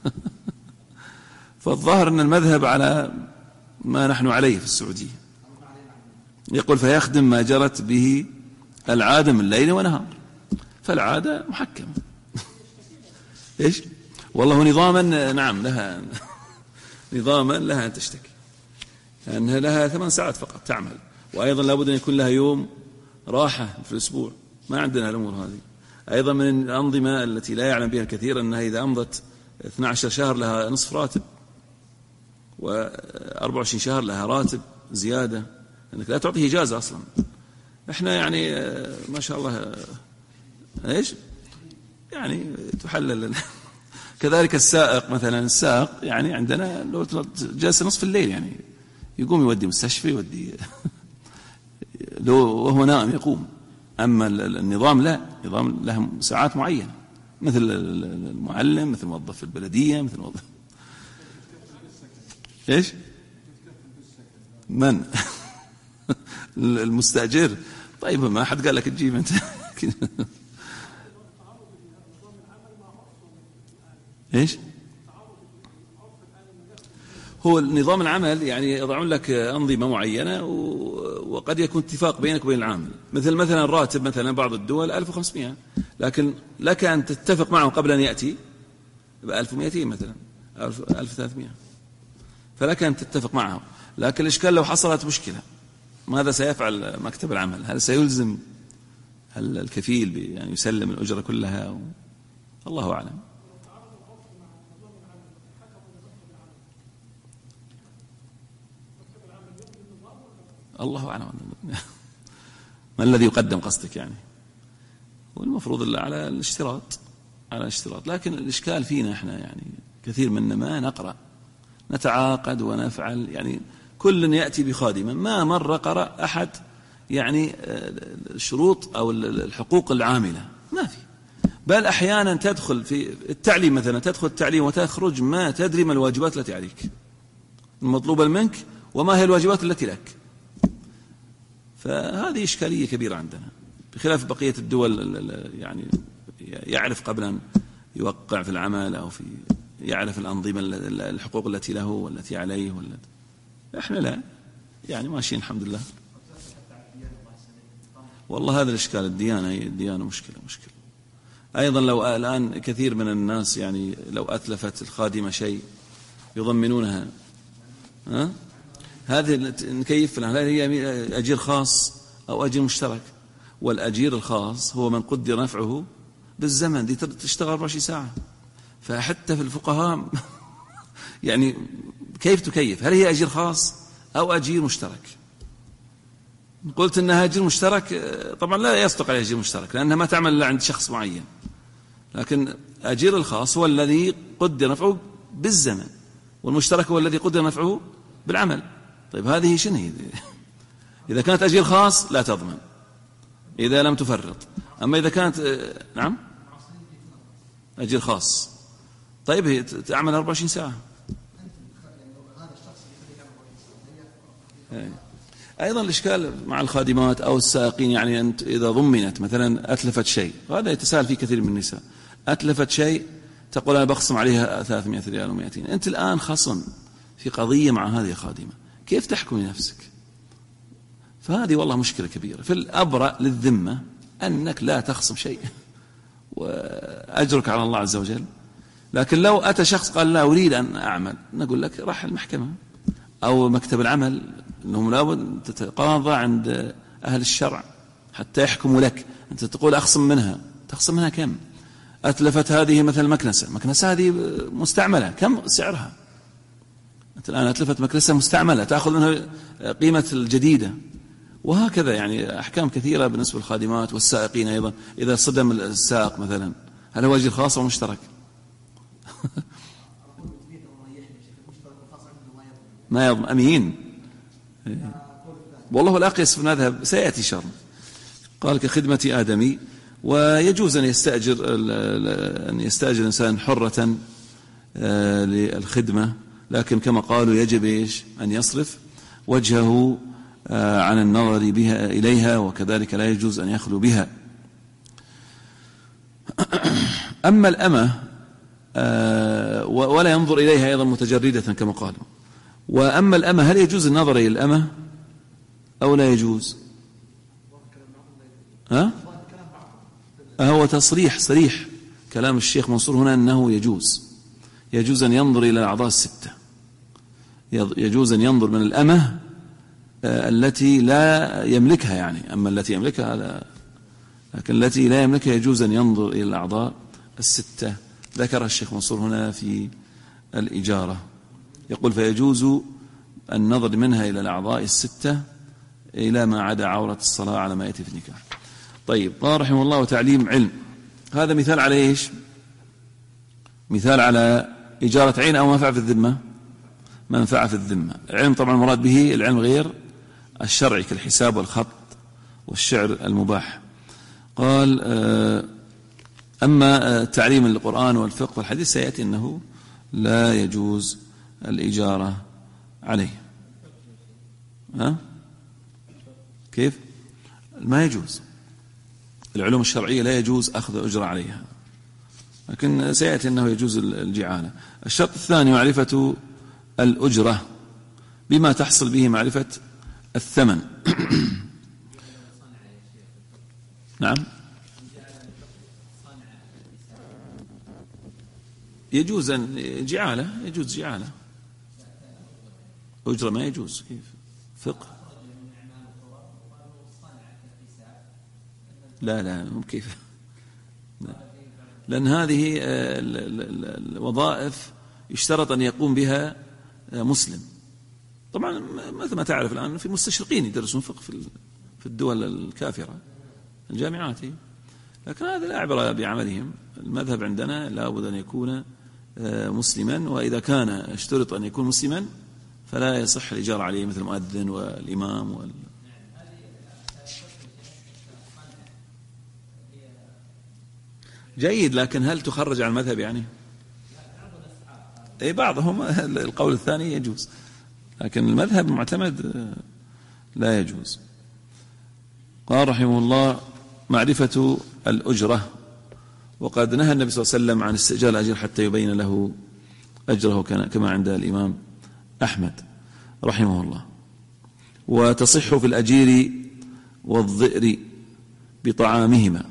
فالظاهر أن المذهب على ما نحن عليه في السعودية، يقول: فيخدم ما جرت به العادة من ليل ونهار. فالعادة محكمة. إيش؟ والله نظاما، نعم، لها نظاما لها أن تشتكي، لأنها لها 8 ساعات فقط تعمل، وأيضا لابد أن يكون لها يوم راحة في الأسبوع. ما عندنا الأمور هذه. أيضا من الأنظمة التي لا يعلم بها الكثير أنها إذا أمضت 12 شهر لها نصف راتب، و24 شهر لها راتب زيادة، لأنك لا تعطيه إجازة أصلا. إحنا يعني ما شاء الله إيش يعني تحلل. كذلك السائق مثلا، السائق يعني عندنا لو جالس نصف الليل يعني يقوم يودي مستشفى، يودي لو وهو نائم يقوم. أما النظام لا، نظام له ساعات معينة، مثل المعلم، مثل موظف في البلدية، مثل موظف إيش من المستأجر. طيب ما حد قال لك تجيب أنت. إيش هو نظام العمل يعني يضعون لك أنظمة معينة وقد يكون اتفاق بينك وبين العامل، مثلا الراتب مثلا بعض الدول 1500، لكن لك أن تتفق معه قبل أن يأتي ب 1200 مثلا 1300، فلك أن تتفق معه. لكن الإشكال لو حصلت مشكلة ماذا سيفعل مكتب العمل؟ هل سيلزم الكفيل يعني يسلم الأجرة كلها؟ الله أعلم. الله أعلم ما الذي يقدم قصدك يعني؟ والمفروض على الاشتراط، لكن الإشكال فينا احنا يعني كثير منا ما نقرأ، نتعاقد ونفعل، يعني كل يأتي بخادما، ما مرة قرأ أحد يعني الشروط أو الحقوق العاملة، ما في. بل أحيانا تدخل في التعليم مثلا، تدخل التعليم وتخرج ما تدري ما الواجبات التي عليك المطلوبة منك وما هي الواجبات التي لك. فهذه إشكالية كبيرة عندنا، بخلاف بقية الدول يعني يعرف قبل أن يوقع في العمل أو في يعرف الأنظمة الحقوق التي له والتي عليه إحنا لا، يعني ماشيين الحمد لله. والله هذا الإشكال، الديانة مشكلة. أيضا لو الآن كثير من الناس يعني لو أتلفت الخادمة شيء يضمنونها، هذه نكيف لها، هل هي أجير خاص أو أجير مشترك؟ والأجير الخاص هو من قدر نفعه بالزمن، دي تشتغل 24 ساعة. فحتى في الفقهاء يعني كيف تكيف؟ هل هي أجير خاص أو أجير مشترك؟ قلت أنها أجير مشترك، طبعا لا يصدق عليها أجير مشترك لأنها ما تعمل إلا عند شخص معين، لكن أجير الخاص هو الذي قدر نفعه بالزمن، والمشترك هو الذي قدر نفعه بالعمل. طيب هذه شنو هي؟ إذا كانت أجير خاص لا تضمن إذا لم تفرط، أما إذا كانت نعم أجير خاص، طيب هي تعمل 24 ساعة. أيضا الإشكال مع الخادمات أو السائقين، يعني أنت إذا ضمنت مثلا أتلفت شيء، وهذا يتساهل فيه كثير من النساء، أتلفت شيء تقول أنا بخصم عليها 300 ريال و200، أنت الآن خصم في قضية مع هذه الخادمة، كيف تحكم لنفسك؟ فهذه والله مشكلة كبيرة. في الأبرأ للذمة أنك لا تخصم شيء وأجرك على الله عز وجل. لكن لو أتى شخص قال لا أريد أن أعمل، نقول لك راح المحكمة أو مكتب العمل، أنهم لابد تتقاضى عند أهل الشرع حتى يحكموا لك. أنت تقول أخصم منها، تخصم منها كم؟ أتلفت هذه مثل مكنسة هذه مستعملة، كم سعرها؟ أنت الآن أتلفت مكنسة مستعملة تأخذ منها قيمة الجديدة، وهكذا يعني أحكام كثيرة بالنسبة للخادمات والسائقين. أيضا إذا صدم السائق مثلا، هل هو أجر خاص أو مشترك؟ ما يضمن، أمين. والله الأقيس في المذهب سيأتي شر، قال كخدمة آدمي، ويجوز أن يستأجر الإنسان حرة للخدمة، لكن كما قالوا يجب أن يصرف وجهه عن النظر بها إليها، وكذلك لا يجوز أن يخلو بها. أما الأمة ولا ينظر إليها أيضا متجردة كما قالوا. وأما الأمة هل يجوز النظر إلى الأمة أو لا يجوز؟ هو صريح كلام الشيخ منصور هنا أنه يجوز أن ينظر إلى الأعضاء الستة، يجوز أن ينظر من الأمة التي لا يملكها، يعني أما التي يملكها لا، لكن التي لا يملكها يجوز أن ينظر إلى الأعضاء الستة. ذكر الشيخ منصور هنا في الإجارة، يقول فيجوز النظر منها إلى الأعضاء الستة إلى ما عدا عورة الصلاة على ما يأتي في النكاح. طيب، قال رحمه الله وتعليم علم، هذا مثال على إيش؟ مثال على إجارة عين أو منفعة في الذمة. منفعة في الذمة، العلم طبعا المراد به العلم غير الشرعي كالحساب والخط والشعر المباح. قال أما تعليم القرآن والفقه والحديث سيأتي أنه لا يجوز الإجارة عليه. كيف؟ ما يجوز، العلوم الشرعية لا يجوز أخذ أجرة عليها، لكن سيأتي أنه يجوز الجعالة. الشرط الثاني معرفة الأجرة بما تحصل به معرفة الثمن. نعم يجوز أن جعالة، يجوز جعالة. أجرة ما يجوز، كيف فقه؟ لا مو كيف، لأن هذه الوظائف يشترط أن يقوم بها مسلم. طبعا مثل ما تعرف الآن في مستشرقين يدرسون فقه في الدول الكافرة الجامعات، لكن هذا لا عبرة بعملهم. المذهب عندنا لا بد أن يكون مسلما، وإذا كان اشترط أن يكون مسلما فلا يصح الإجارة عليه مثل المؤذن والإمام جيد، لكن هل تخرج عن المذهب يعني؟ أي بعضهم القول الثاني يجوز، لكن المذهب المعتمد لا يجوز. قال رحمه الله: معرفة الأجرة. وقد نهى النبي صلى الله عليه وسلم عن استئجار الأجر حتى يبين له أجره كما عند الإمام أحمد رحمه الله. وتصح في الأجير والظئر بطعامهما،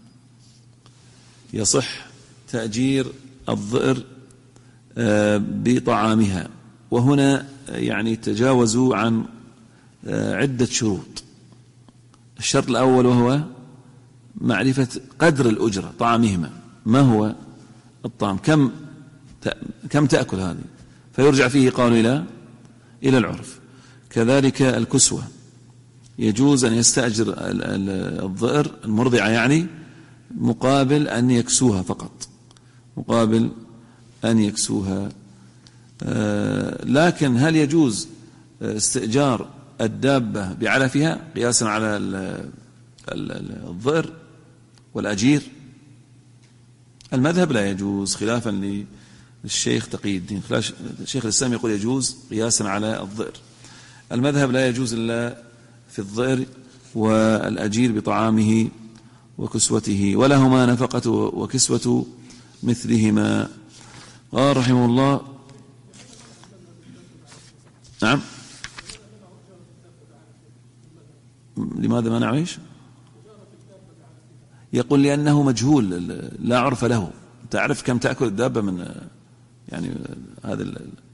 يصح تأجير الظئر بطعامها. وهنا يعني تجاوزوا عن عدة شروط. الشرط الأول وهو معرفة قدر الأجرة، طعامهما، ما هو الطعام، كم تأكل هذه، فيرجع فيه قالوا إلى العرف. كذلك الكسوة، يجوز أن يستأجر الظئر المرضعة يعني مقابل أن يكسوها فقط، مقابل أن يكسوها. لكن هل يجوز استئجار الدابة بعلفها قياسا على الظئر والأجير؟ المذهب لا يجوز، خلافا للشيخ تقي الدين. الشيخ الإسلام يقول يجوز قياسا على الظئر. المذهب لا يجوز إلا في الظئر والأجير بطعامه وكسوته، ولهما نفقة وكسوة مثلهما. قال رحمه الله: نعم. لماذا ما نعيش؟ يقول لأنه مجهول لا عرف له. تعرف كم تأكل الدابة من يعني هذا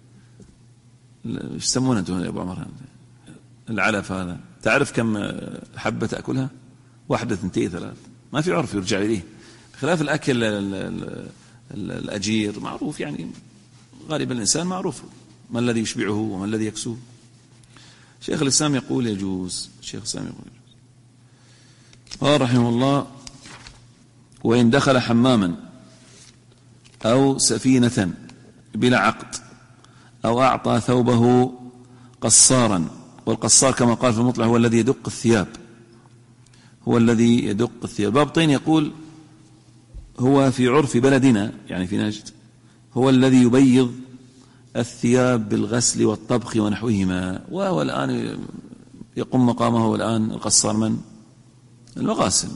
ايش يسمونه انتم يا ابو عمر العلف هذا؟ تعرف كم حبة تأكلها؟ 1 2 3، ما في عرف يرجع إليه. خلاف الأكل الأجير معروف، يعني غالبا الإنسان معروف ما الذي يشبعه وما الذي يكسوه. شيخ الإسلام يقول يجوز. الشيخ الإسلام يقول يجوز. قال رحمه الله: وإن دخل حماما أو سفينة بلا عقد، أو أعطى ثوبه قصارا، والقصار كما قال في المطلع هو الذي يدق الثياب، هو الذي يدق الثياب. باب طين يقول هو في عرف بلدنا يعني في نجد هو الذي يبيض الثياب بالغسل والطبخ ونحوهما، وهو الآن يقوم مقامه الآن القصار من؟ المغاسل.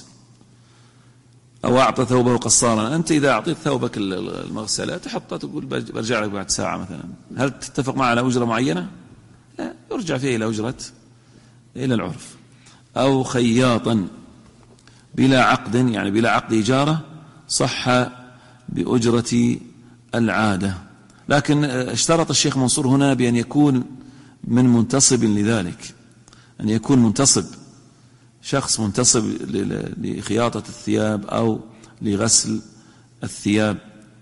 أو أعطى ثوبه قصارا. أنت إذا أعطيت ثوبك المغسلة تحطه تقول برجع لك بعد ساعة مثلا، هل تتفق معه على أجرة معينة؟ لا، يرجع فيه إلى أجرة إلى العرف. أو خياطا بلا عقد، يعني بلا عقد إجارة، صح بأجرة العادة. لكن اشترط الشيخ منصور هنا بأن يكون من منتصب لذلك، أن يكون منتصب، شخص منتصب لخياطة الثياب أو لغسل الثياب.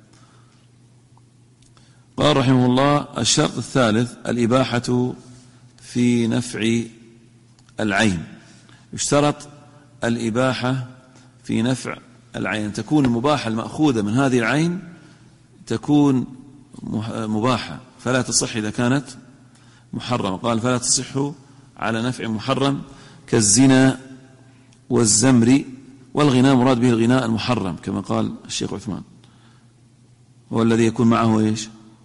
قال رحمه الله: الشرط الثالث الإباحة في نفع العين. يشترط الإباحة في نفع العين، تكون المباحة المأخوذة من هذه العين تكون مباحة، فلا تصح إذا كانت محرمة. قال: فلا تصح على نفع محرم كالزنا والزمر والغناء، مراد به الغناء المحرم كما قال الشيخ عثمان، هو الذي يكون معه ايش؟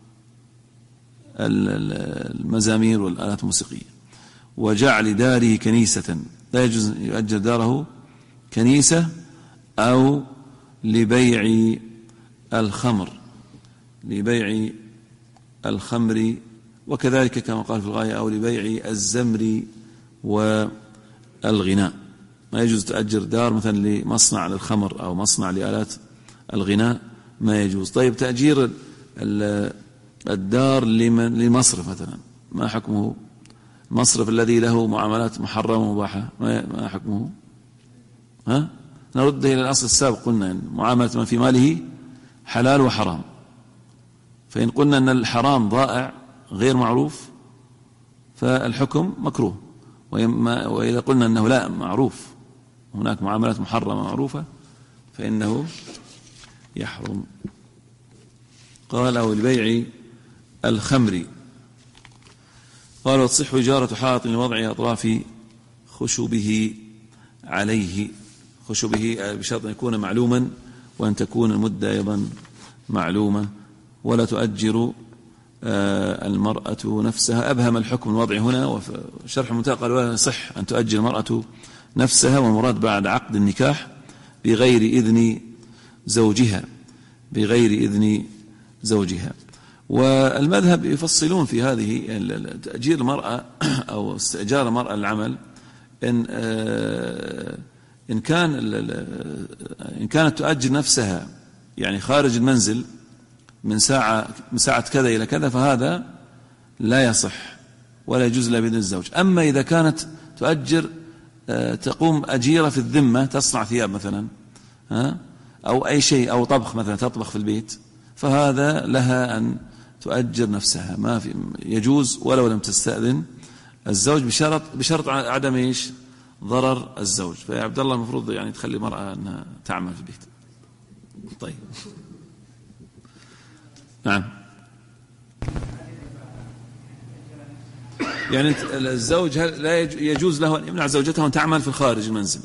المزامير والآلات الموسيقية. وجعل داره كنيسة، لا يجوز يؤجر داره كنيسة أو لبيع الخمر، لبيع الخمر، وكذلك كما قال في الغاية أو لبيع الزمر والغناء. ما يجوز تأجر دار مثلا لمصنع للخمر أو مصنع لآلات الغناء، ما يجوز. طيب تأجير الدار لمصرف مثلا، ما حكمه؟ المصرف الذي له معاملات محرمة ومباحة، ما حكمه؟ نرد إلى الأصل السابق، قلنا إن معاملة من في ماله حلال وحرام، فإن قلنا أن الحرام ضائع غير معروف فالحكم مكروه، وإذا قلنا أنه لا معروف، هناك معاملات محرمة معروفة، فإنه يحرم. قال أو لبيع الخمر. قال وتصح إجارة حائط لوضع أطراف خشبه عليه، خشبه بشرط أن يكون معلوما وأن تكون المدة أيضا معلومة. ولا تؤجر المرأة نفسها. أبهم الحكم الوضع هنا، وشرح المنتهى قال ولا يصح أن تؤجر المرأة نفسها، والمراد بعد عقد النكاح بغير إذن زوجها، بغير إذن زوجها. والمذهب يفصلون في هذه تأجير المرأة أو استئجار المرأة للعمل، إن كانت تؤجر نفسها يعني خارج المنزل من ساعة كذا إلى كذا، فهذا لا يصح ولا يجوز إلا بإذن الزوج. أما إذا كانت تؤجر تقوم أجيرة في الذمة، تصنع ثياب مثلا أو أي شيء، أو طبخ مثلا تطبخ في البيت، فهذا لها أن تؤجر نفسها، ما في يجوز ولو لم تستأذن الزوج، بشرط عدم إيش؟ ضرر الزوج. فيا عبد الله المفروض يعني تخلي المرأة أنها تعمل في البيت. طيب نعم، يعني الزوج لا يجوز له أن يمنع زوجته أن تعمل في الخارج المنزل،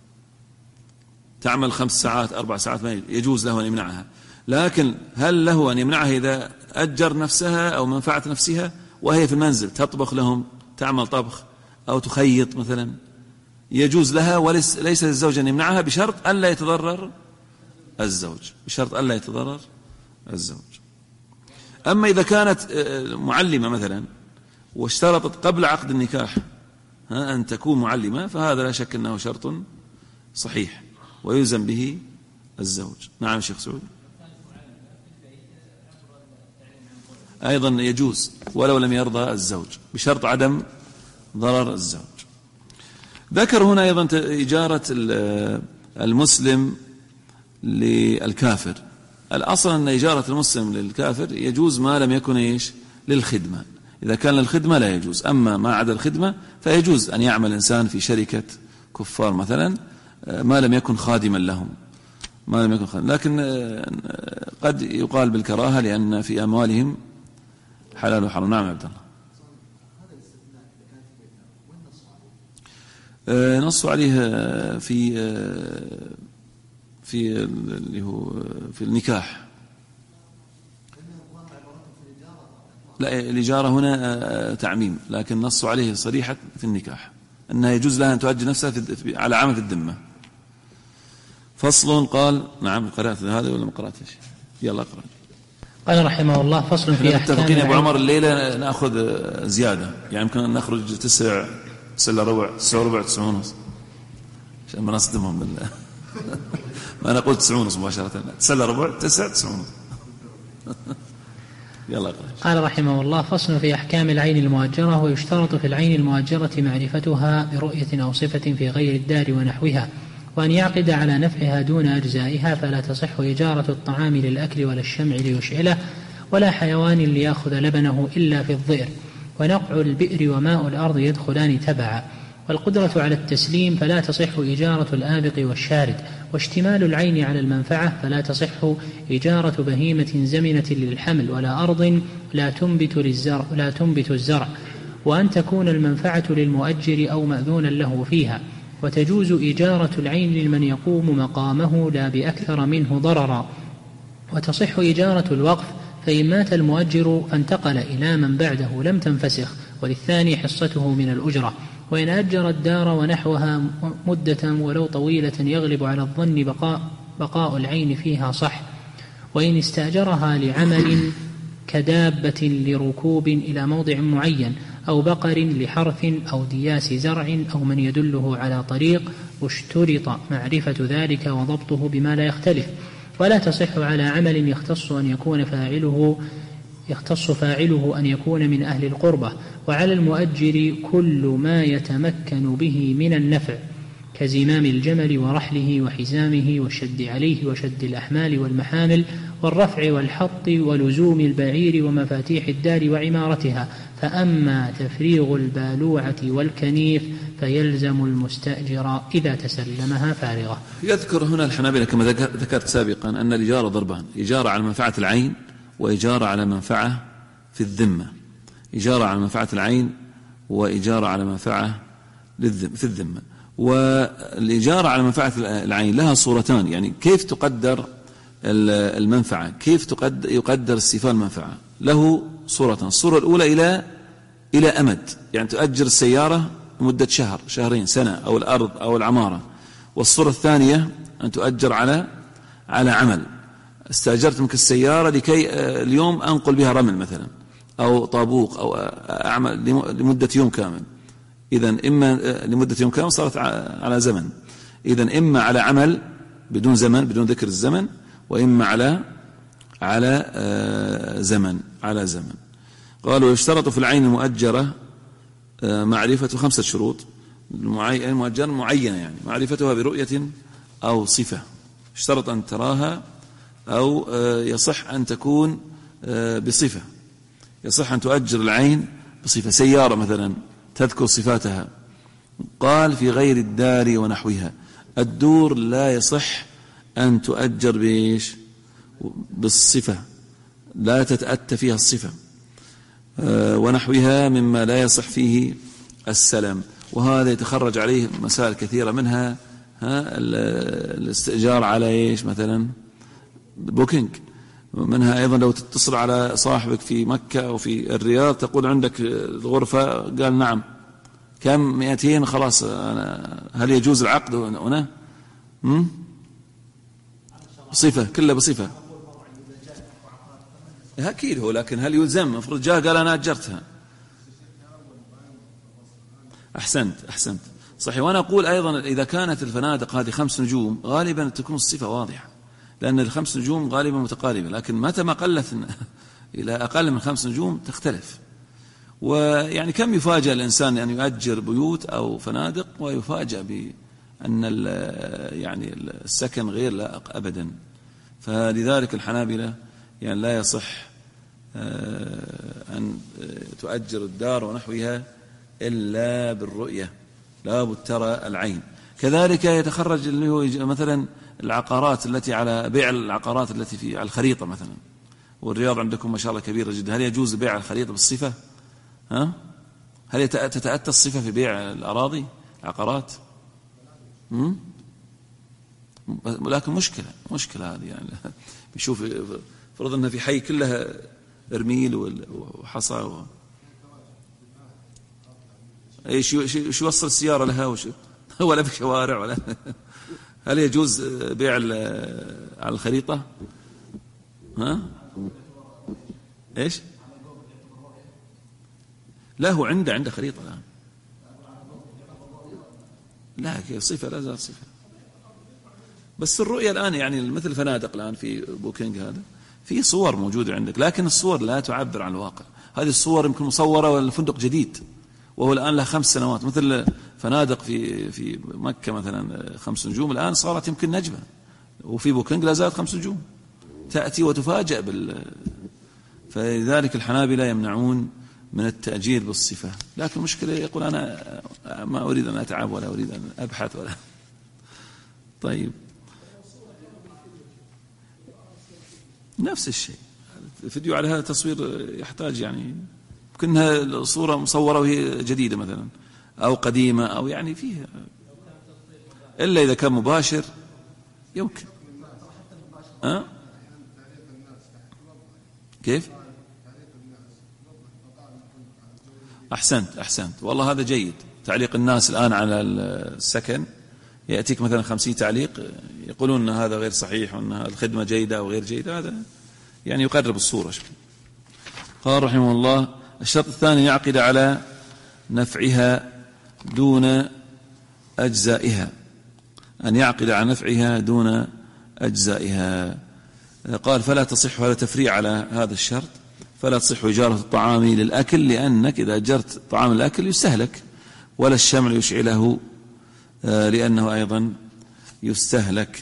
تعمل 5 ساعات 4 ساعات، ما يجوز له أن يمنعها. لكن هل له أن يمنعها إذا أجر نفسها أو منفعة نفسها وهي في المنزل تطبخ لهم، تعمل طبخ أو تخيط مثلا؟ يجوز لها، وليس للزوج أن يمنعها بشرط ألا يتضرر الزوج، بشرط ألا يتضرر الزوج. أما إذا كانت معلمة مثلا واشترطت قبل عقد النكاح أن تكون معلمة، فهذا لا شك أنه شرط صحيح ويلزم به الزوج. نعم شيخ سعود، أيضا يجوز ولو لم يرضى الزوج بشرط عدم ضرر الزوج. ذكر هنا أيضا إجارة المسلم للكافر. الأصل أن إجارة المسلم للكافر يجوز ما لم يكن إيش؟ للخدمة. إذا كان للخدمة لا يجوز، أما ما عدا الخدمة فيجوز أن يعمل إنسان في شركة كفار مثلا ما لم يكن خادما لهم، ما لم يكن خادما. لكن قد يقال بالكراهة لأن في أموالهم حلال وحرام. نعم عبد الله. نصوا عليه في اللي هو في النكاح. لا، الإجارة هنا تعميم، لكن نصوا عليه صريحة في النكاح أنها يجوز لها أن تؤجر نفسها على عمل في الذمة. فصل. قال نعم، قرأت هذا ولا ما قرأتش؟ يلا اقرأ. قال رحمه الله فصل في أحكام. متفقين يا أبو عمر الليلة نأخذ زيادة، يعني يمكن نخرج 9 إلا ربع 9 وربع 9 ونص عشان ما نصدمهم بالله. ما أنا قلت 9 ونص مباشرة، 9 إلا ربع 9 ونص. يلا اقرأ. قال رحمه الله فصل في أحكام العين المؤجرة. ويشترط في العين المؤجرة معرفتها برؤية أو صفة في غير الدار ونحوها، وأن يعقد على نفعها دون أجزائها، فلا تصح إجارة الطعام للأكل ولا الشمع ليشعله ولا حيوان ليأخذ لبنه إلا في الظئر، ونقع البئر وماء الأرض يدخلان تبعا. والقدرة على التسليم فلا تصح إجارة الآبق والشارد. واشتمال العين على المنفعة فلا تصح إجارة بهيمة زمنة للحمل ولا أرض لا تنبت الزرع، وأن تكون المنفعة للمؤجر أو مأذونا له فيها. وتجوز إجارة العين لمن يقوم مقامه لا بأكثر منه ضررا. وتصح إجارة الوقف، فإن مات المؤجر فانتقل إلى من بعده لم تنفسخ، وللثاني حصته من الأجرة. وإن أجر الدار ونحوها مدة ولو طويلة يغلب على الظن بقاء العين فيها صح. وإن استأجرها لعمل كدابة لركوب إلى موضع معين، أو بقر لحرث، أو دياس زرع، أو من يدله على طريق، واشترط معرفة ذلك وضبطه بما لا يختلف. ولا تصح على عمل يختص فاعله أن يكون من أهل القربة. وعلى المؤجر كل ما يتمكن به من النفع، كزمام الجمل ورحله وحزامه والشد عليه وشد الأحمال والمحامل والرفع والحط ولزوم البعير ومفاتيح الدار وعمارتها. فأما تفريغ البالوعة والكنيف فيلزم المستأجر إذا تسلمها فارغة. يذكر هنا الحنابلة كما ذكرت سابقا أن الإجارة ضربان: إجارة على منفعة العين، وإجارة على منفعة في الذمة. إجارة على منفعة العين وإجارة على منفعة في الذمة. والإجارة على منفعة العين لها صورتان، يعني كيف تقدر المنفعة، كيف يقدر استيفاء المنفعة. له صورتان: الصورة الأولى إلى أمد، يعني تؤجر السيارة لمدة شهر، شهرين، سنة، أو الأرض أو العمارة. والصورة الثانية أن تؤجر على عمل. استأجرت منك السيارة لكي اليوم أنقل بها رمل مثلا، أو طابوق، أو أعمل لمدة يوم كامل. إذن إما لمدة يوم كامل صارت على زمن، إذن إما على عمل بدون زمن، بدون ذكر الزمن، وإما على زمن. قالوا يشترط في العين المؤجرة معرفة 5 شروط. المؤجرة معينة، يعني معرفتها برؤية أو صفة، اشترط أن تراها، أو يصح أن تكون بصفة. يصح أن تؤجر العين بصفة، سيارة مثلا تذكر صفاتها. قال في غير الدار ونحوها. الدور لا يصح أن تؤجر بالصفة، لا تتأتى فيها الصفة. ونحوها مما لا يصح فيه السلم. وهذا يتخرج عليه مسائل كثيرة، منها الاستئجار على مثلا بوكينج. منها أيضا لو تتصل على صاحبك في مكة أو في الرياض تقول عندك الغرفة، قال نعم، كم 200، خلاص هل يجوز العقد هنا؟ صفة، كلها بصفة. أكيد هو، لكن هل يلزم؟ مفروض جاء قال أنا أجرتها. أحسنت صحيح. وأنا أقول أيضا إذا كانت الفنادق هذه 5 نجوم غالبا تكون الصفة واضحة، لأن ال5 نجوم غالبا متقاربة، لكن متى ما قلت إلى أقل من 5 نجوم تختلف. ويعني كم يفاجأ الإنسان أن يؤجر بيوت أو فنادق ويفاجأ بأن يعني السكن غير لائق أبدا. فلذلك الحنابلة يعني لا يصح أن تؤجر الدار ونحوها إلا بالرؤية، لا بد ترى العين. كذلك يتخرج اللي هو مثلا العقارات التي على بيع العقارات التي في على الخريطة مثلا، والرياض عندكم ما شاء الله كبيرة جدا، هل يجوز بيع الخريطة بالصفة؟ هل تتأتى الصفة في بيع الأراضي العقارات؟ لكن مشكلة هذه، يعني بيشوف فرض أنها في حي كلها إرميل وحصى ايش يوصل السيارة لها ولا في شوارع ولا هل يجوز بيع على الخريطة؟ ايش؟ لا هو عنده خريطة الآن. لا صفة، لا زال صفة. بس الرؤية الآن يعني مثل الفنادق الآن في بوكينج هذا في صور موجودة عندك، لكن الصور لا تعبر عن الواقع. هذه الصور يمكن مصورة والفندق جديد وهو الآن له 5 سنوات، مثل فنادق في مكة مثلا 5 نجوم الآن صارت يمكن نجمة، وفي بوكينج لا زالت 5 نجوم، تأتي وتفاجأ فلذلك الحنابلة يمنعون من التأجير بالصفة. لكن مشكلة يقول أنا ما أريد أن أتعب ولا أريد أن أبحث ولا طيب نفس الشيء. الفيديو على هذا التصوير يحتاج يعني يمكنها صورة مصورة وهي جديدة مثلا أو قديمة أو يعني فيها، إلا إذا كان مباشر يمكن. كيف؟ أحسنت والله هذا جيد. تعليق الناس الآن على السكن يأتيك مثلا 50 تعليق يقولون أن هذا غير صحيح وأن الخدمة جيدة أو غير جيدة، هذا يعني يقرب الصورة شوي. قال رحمه الله: الشرط الثاني يعقد على نفعها دون أجزائها، أن يعقد على نفعها دون أجزائها. قال: فلا تصح، ولا تفريع على هذا الشرط، فلا تصح إجارة الطعام للأكل، لأنك إذا أجرت طعام الأكل يستهلك، ولا الشمع يشعله لأنه أيضا يستهلك.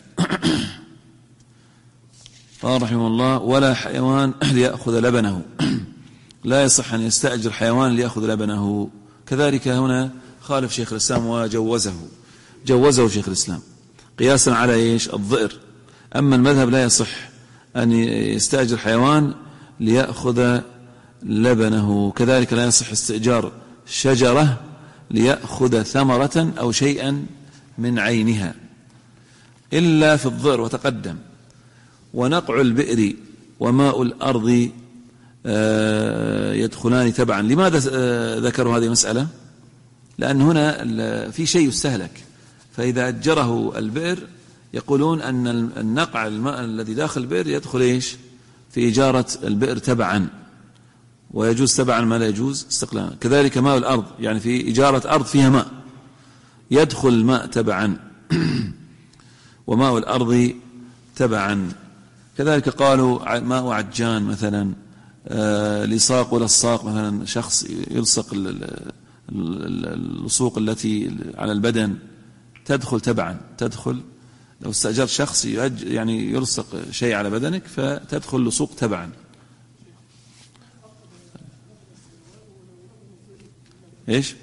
قال رحمه الله: ولا حيوان ليأخذ لبنه، لا يصح أن يستأجر حيوان ليأخذ لبنه. كذلك هنا خالف شيخ الإسلام وجوزه شيخ الإسلام قياسا على إيش؟ الظئر. أما المذهب لا يصح أن يستأجر حيوان ليأخذ لبنه. كذلك لا يصح استئجار شجرة ليأخذ ثمرة أو شيئا من عينها إلا في الظئر. وتقدم: ونقع البئر وماء الأرض يدخلان تبعا. لماذا ذكروا هذه المسألة؟ لأن هنا في شيء يستهلك، فإذا أجره البئر يقولون أن النقع الماء الذي داخل البئر يدخل إيش؟ في إجارة البئر تبعا، ويجوز تبعا ما لا يجوز استقلالا. كذلك ماء الأرض، يعني في إجارة أرض فيها ماء يدخل الماء تبعا وماء الأرض تبعا. كذلك قالوا ماء عجان مثلا، لصاق ولا الصاق، مثلا شخص يلصق اللصوق التي على البدن تدخل تبعا، تدخل. لو استأجرت شخص يعني يلصق شيء على بدنك فتدخل لصوق تبعا. ايش؟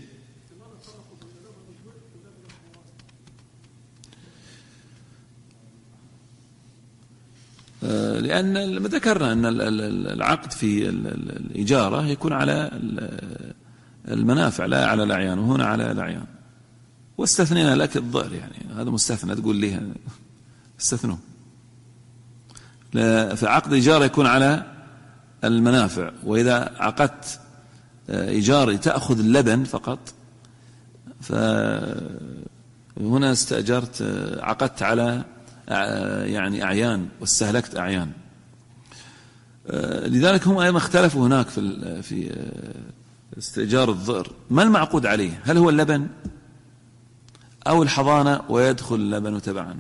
لأن ذكرنا أن العقد في الإجارة يكون على المنافع لا على الأعيان، وهنا على الأعيان. واستثنينا لك الظهر، يعني هذا مستثنى، تقول لي استثنوا. في عقد الإجارة يكون على المنافع، وإذا عقدت إيجار تأخذ اللبن فقط، فهنا استأجرت عقدت على يعني أعيان واستهلكت أعيان. لذلك هم أيضا اختلفوا هناك في استئجار الظئر. ما المعقود عليه؟ هل هو اللبن أو الحضانة ويدخل اللبن تبعا؟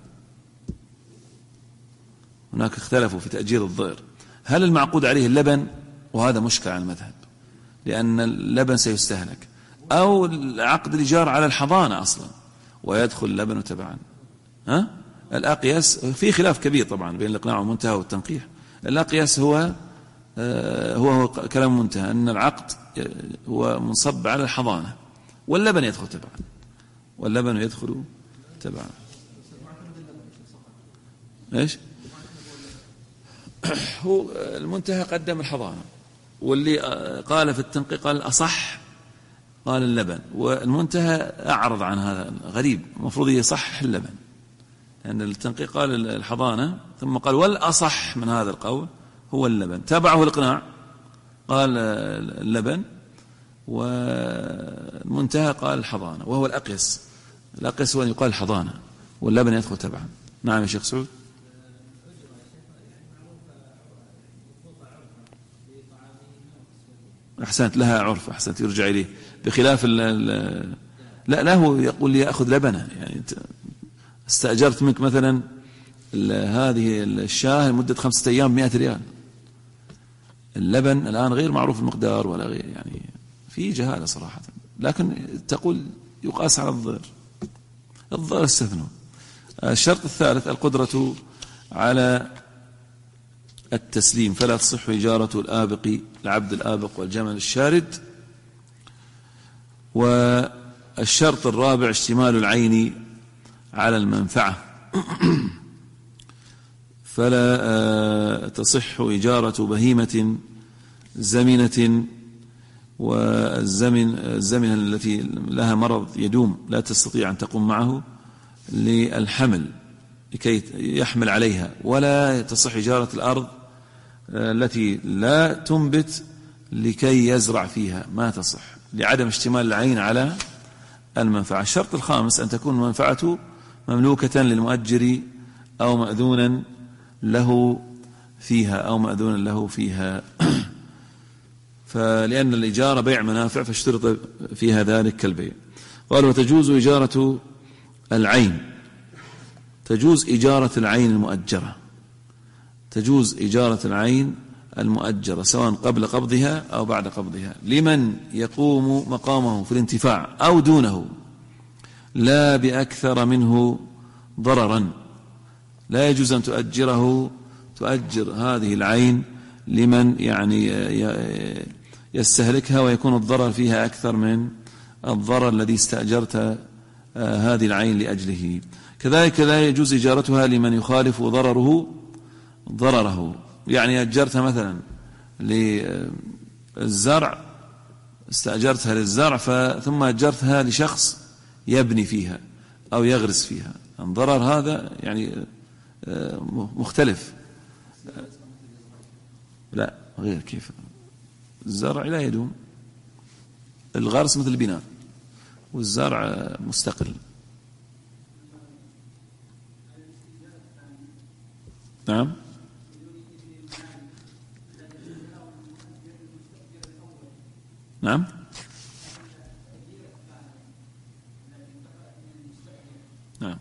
هناك اختلفوا في تأجير الظئر. هل المعقود عليه اللبن، وهذا مشكل على المذهب لأن اللبن سيستهلك، أو عقد الإيجار على الحضانة أصلا ويدخل اللبن تبعا؟ الأقيس في خلاف كبير طبعا بين الإقناع والمنتهى والتنقيح. الأقيس هو كلام منتهى، أن العقد هو منصب على الحضانة واللبن يدخل تبعا، واللبن يدخل تبعا. إيش؟ هو المنتهى قدم الحضانة، واللي قال في التنقيح قال الأصح قال اللبن، والمنتهى أعرض عن هذا. غريب، المفروض يصحح اللبن، لأن التنقيح قال الحضانة ثم قال والأصح من هذا القول هو اللبن. تابعه الإقناع قال اللبن، والمنتهى قال الحضانة، وهو الأقيس. الأقيس هو أن يقال الحضانة واللبن يدخل تبعا. نعم يا شيخ سعود. أحسنت، لها عرف، أحسنت، يرجع إليه. بخلاف لا هو يقول لي أخذ لبنه، يعني استأجرت منك مثلا هذه الشاة لمدة 5 أيام 100 ريال، اللبن الآن غير معروف المقدار ولا غير، يعني في جهالة صراحة. لكن تقول يقاس على الظهر استثنوا. الشرط الثالث القدرة على التسليم، فلا تصح إجارة الآبق، العبد الآبق والجمل الشارد. والشرط الرابع اشتمال العين على المنفعة، فلا تصح إجارة بهيمة زمنة، والزمنة التي لها مرض يدوم لا تستطيع أن تقوم معه للحمل لكي يحمل عليها، ولا تصح إجارة الأرض التي لا تنبت لكي يزرع فيها، ما تصح لعدم اشتمال العين على المنفعة. الشرط الخامس أن تكون المنفعة مملوكة للمؤجر أو مأذونا له فيها فلأن الإجارة بيع منافع فاشترط فيها ذلك كالبيع. قال وتجوز إجارة العين، تجوز إجارة العين المؤجرة، تجوز إجارة العين المؤجرة سواء قبل قبضها أو بعد قبضها لمن يقوم مقامه في الانتفاع أو دونه لا بأكثر منه ضررا. لا يجوز أن تؤجر هذه العين لمن يعني يستهلكها ويكون الضرر فيها أكثر من الضرر الذي استأجرت هذه العين لأجله. كذلك لا يجوز إجارتها لمن يخالف ضرره، يعني أجرتها مثلا للزرع، استأجرتها للزرع ثم أجرتها لشخص يبني فيها أو يغرس فيها، الضرر هذا يعني مختلف. لا غير، كيف الزرع لا يدوم، الغرس مثل البناء والزرع مستقل. نعم نعم نعم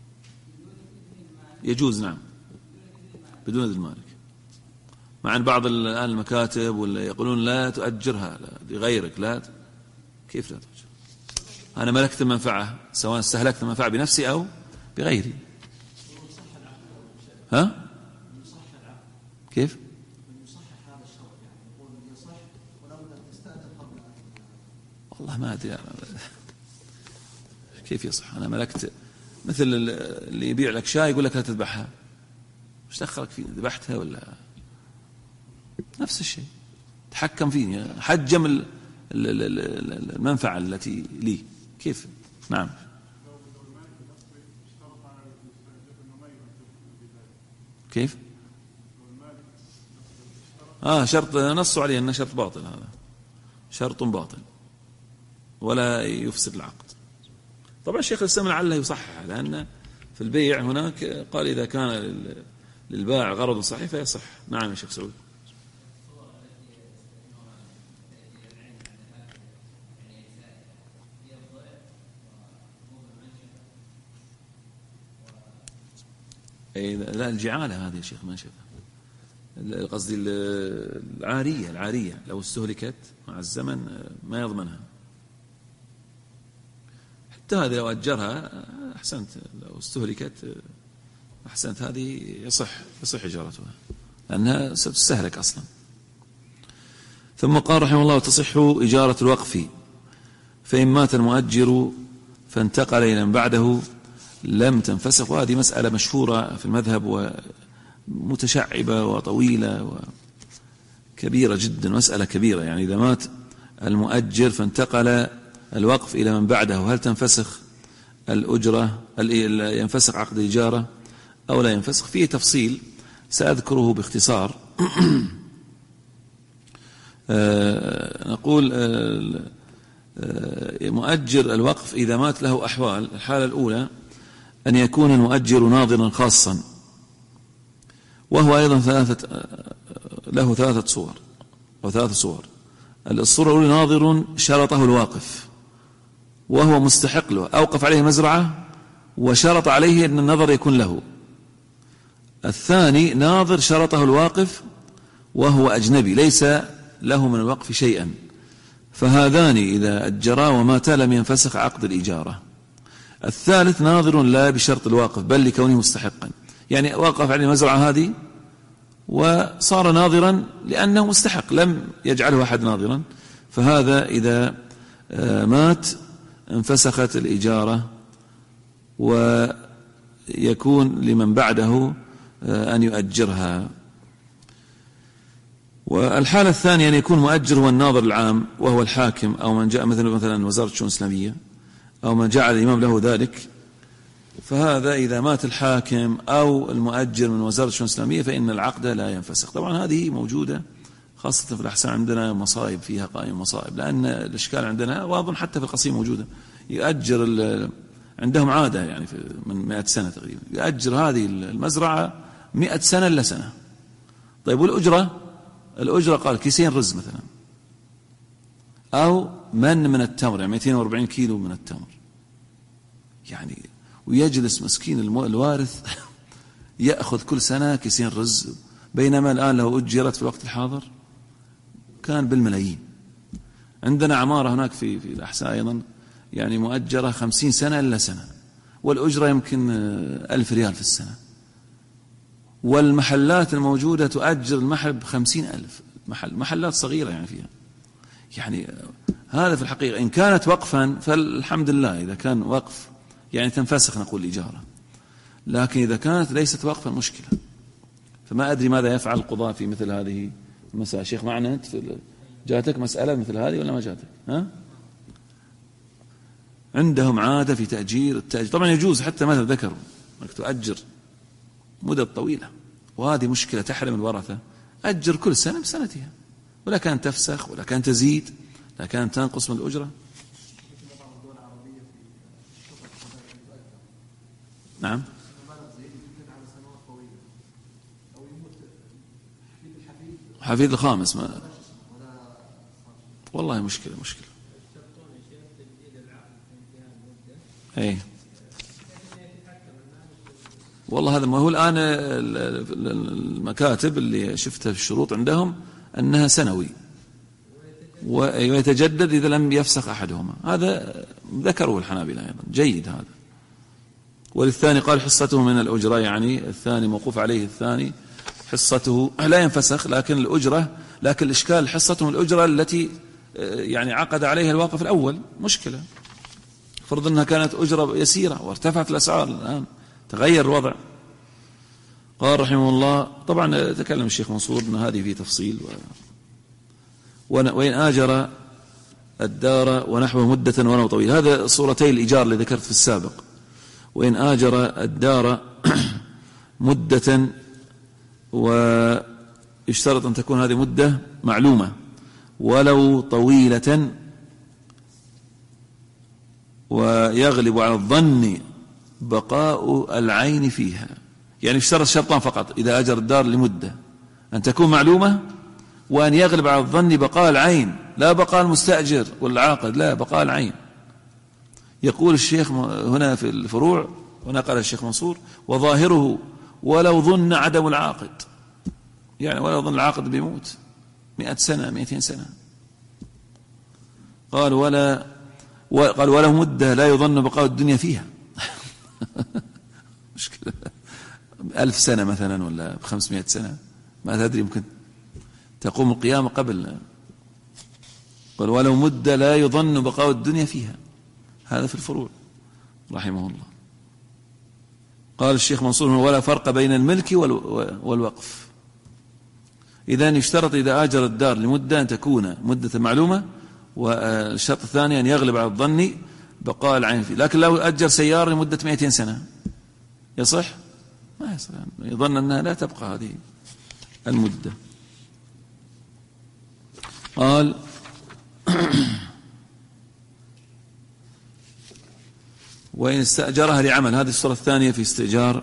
يجوز، نعم بدون إذن المالك. مع أن بعض الآن المكاتب ولا يقولون لا تؤجرها لغيرك، لا كيف لا تؤجر؟ أنا ملكت المنفعة سواء استهلكت المنفعة بنفسي أو بغيري. ها؟ كيف؟ والله ما أدري كيف يصح. أنا ملكت مثل اللي يبيع لك شاي يقول لك لا تذبحها، مش دخلك فيه ذبحتها ولا نفس الشيء، تحكم فيني، حجم المنفعة التي لي كيف. نعم كيف شرط نصوا عليه أنه شرط باطل، هذا شرط باطل ولا يفسد العقد. طبعا الشيخ الإسلام لعله يصحح، لأن في البيع هناك قال إذا كان للبائع غرض صحيح فيصح. نعم يا شيخ سعود. لا الجعالة هذه يا شيخ ما شافها، قصدي العارية لو استهلكت مع الزمن ما يضمنها. حتى هذه لو أجرها أحسنت، لو استهلكت أحسنت، هذه يصح إجارتها لأنها ستستهلك أصلا. ثم قال رحمه الله تصح إجارة الوقف فإن مات المؤجر فانتقل إلى من بعده لم تنفسخ. وهذه مسألة مشهورة في المذهب ومتشعبة وطويلة وكبيرة جدا، مسألة كبيرة. يعني إذا مات المؤجر فانتقل الوقف إلى من بعده هل تنفسخ الأجرة، ينفسخ عقد الإجارة أو لا ينفسخ؟ فيه تفصيل سأذكره باختصار. نقول مؤجر الوقف إذا مات له أحوال. الحالة الأولى أن يكون المؤجر ناظرا خاصا، وهو أيضا له ثلاث صور. الصورة الأولى ناظر شرطه الواقف وهو مستحق له، أوقف عليه مزرعة وشرط عليه أن النظر يكون له. الثاني ناظر شرطه الواقف وهو أجنبي ليس له من الوقف شيئا، فهذان إذا أجرا وماتا لم ينفسخ عقد الإجارة. الثالث ناظر لا بشرط الواقف بل لكونه مستحقا، يعني وقف عليه المزرعة هذه وصار ناظرا لأنه مستحق لم يجعله أحد ناظرا، فهذا إذا مات انفسخت الإجارة ويكون لمن بعده أن يؤجرها. والحالة الثانية أن يكون مؤجر هو الناظر العام وهو الحاكم أو من جاء مثلا وزارة الشؤون الإسلامية أو من جعل الإمام له ذلك، فهذا إذا مات الحاكم أو المؤجر من وزارة الشؤون الإسلامية فإن العقد لا ينفسخ. طبعا هذه موجودة خاصة في الأحسان، عندنا مصائب فيها قائم مصائب، لأن الإشكال عندنا وأظن حتى في القصيم موجودة، يؤجر عندهم عادة يعني من 100 سنة تقريبا يؤجر هذه المزرعة 100 سنة إلا سنة. طيب والأجرة قال كيسين رز مثلا أو من التمر، يعني 240 كيلو من التمر، يعني ويجلس مسكين الوارث يأخذ كل سنة كيسين رز، بينما الآن لو أجرت في الوقت الحاضر كان بالملايين. عندنا عمارة هناك في الأحساء أيضا يعني مؤجرة 50 سنة إلا سنة، والأجرة يمكن 1000 ريال في السنة، والمحلات الموجودة تؤجر المحل ب50,000، محلات صغيرة يعني فيها. يعني هذا في الحقيقة إن كانت وقفا فالحمد لله، إذا كان وقف يعني تنفسخ نقول الإجارة، لكن إذا كانت ليست وقفا مشكلة. فما أدري ماذا يفعل القضاء في مثل هذه المسألة. شيخ معنا أنت جاتك مسألة مثل هذه ولا ما جاتك؟ ها؟ عندهم عادة في تأجير طبعا يجوز حتى مثل ذكروا أنك تؤجر مدة طويلة، وهذه مشكلة تحرم الورثة. أجر كل سنة بسنتها، ولا كان تفسخ ولا كان تزيد لا كان تنقص من الأجرة. نعم. حفيد الخامس ما والله مشكلة أي والله هذا ما هو الآن المكاتب اللي شفتها في الشروط عندهم أنها سنوي ويتجدد إذا لم يفسخ أحدهما. هذا ذكروا الحنابلة أيضا، جيد هذا. وللثاني قال حصته من الأجرة، يعني الثاني موقوف عليه، الثاني حصته لا ينفسخ لكن الأجرة، لكن الإشكال حصته من الأجرة التي يعني عقد عليها الواقف الأول. مشكلة، فرض أنها كانت أجرة يسيرة وارتفعت الأسعار الآن تغير الوضع. قال رحمه الله، طبعا تكلم الشيخ منصور أن هذه في تفصيل وإن آجر الدار ونحوه مدة ولو طويل. هذا صورتي الإيجار اللي ذكرت في السابق. وإن آجر الدار مدة، ويشترط أن تكون هذه مدة معلومة ولو طويلة، ويغلب على الظن بقاء العين فيها. يعني اشترط شرطان فقط إذا أجر الدار لمدة: أن تكون معلومة، وأن يغلب على الظن بقاء العين، لا بقاء المستأجر والعاقد، لا بقاء العين. يقول الشيخ هنا في الفروع، ونقل الشيخ منصور: وظاهره ولو ظن عدم العاقد، يعني ولو ظن العاقد بيموت 100 سنة 200 سنة. قال وله مدة لا يظن بقاء الدنيا فيها مشكلة 1000 سنة مثلا ولا 500 سنة، ما تدري، ممكن تقوم القيامة قبل. قال ولو مدة لا يظن بقاء الدنيا فيها. هذا في الفروع رحمه الله. قال الشيخ منصور: ولا فرق بين الملك والوقف. إذن يشترط إذا آجر الدار لمدة أن تكون مدة معلومة، والشرط الثاني أن يغلب على الظن بقاء العين فيه. لكن لو أجر سيارة لمدة 200 سنة يصح؟ ما يصح، يظن أنها لا تبقى هذه المدة. قال وإن استأجرها لعمل. هذه الصورة الثانية في استئجار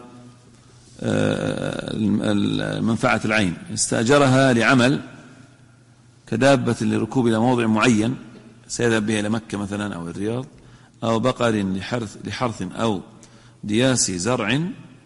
منفعة العين. استأجرها لعمل كدابة لركوب إلى موضع معين سيذهب بها إلى مكة مثلا أو الرياض، أو بقر لحرث أو دياس زرع.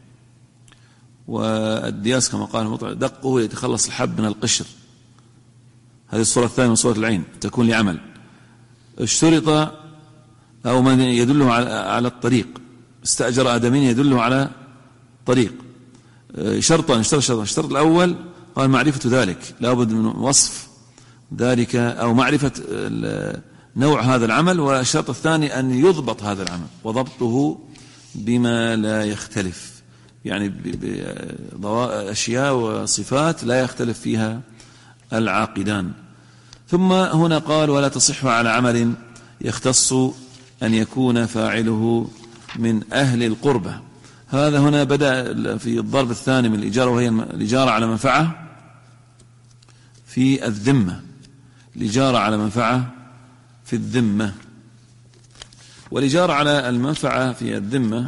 والدياس كما قال المطلع دقه يتخلص الحب من القشر. هذه الصورة الثانية من صورة العين، تكون لعمل. اشترط أو من يدله على الطريق. استأجر آدمين يدله على طريق. شرطان، الشرط الأول قال معرفة ذلك، لا بد من وصف ذلك أو معرفة نوع هذا العمل. والشرط الثاني أن يضبط هذا العمل، وضبطه بما لا يختلف، يعني بأشياء وصفات لا يختلف فيها العاقدان. ثم هنا قال ولا تصح على عمل يختص أن يكون فاعله من أهل القربة. هذا هنا بدأ في الضرب الثاني من الإجارة، وهي الإجارة على منفعة في الذمة. الإجارة على منفعة في الذمة. والإجارة على المنفعة في الذمة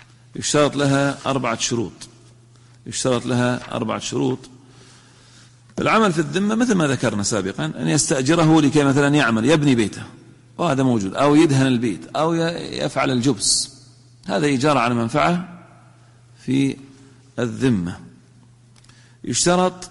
يشترط لها 4 شروط. العمل في الذمة مثل ما ذكرنا سابقا، أن يستأجره لكي مثلا يعمل يبني بيته، وهذا موجود، أو يدهن البيت، أو يفعل الجبس، هذا إيجار على منفعة في الذمة. يشترط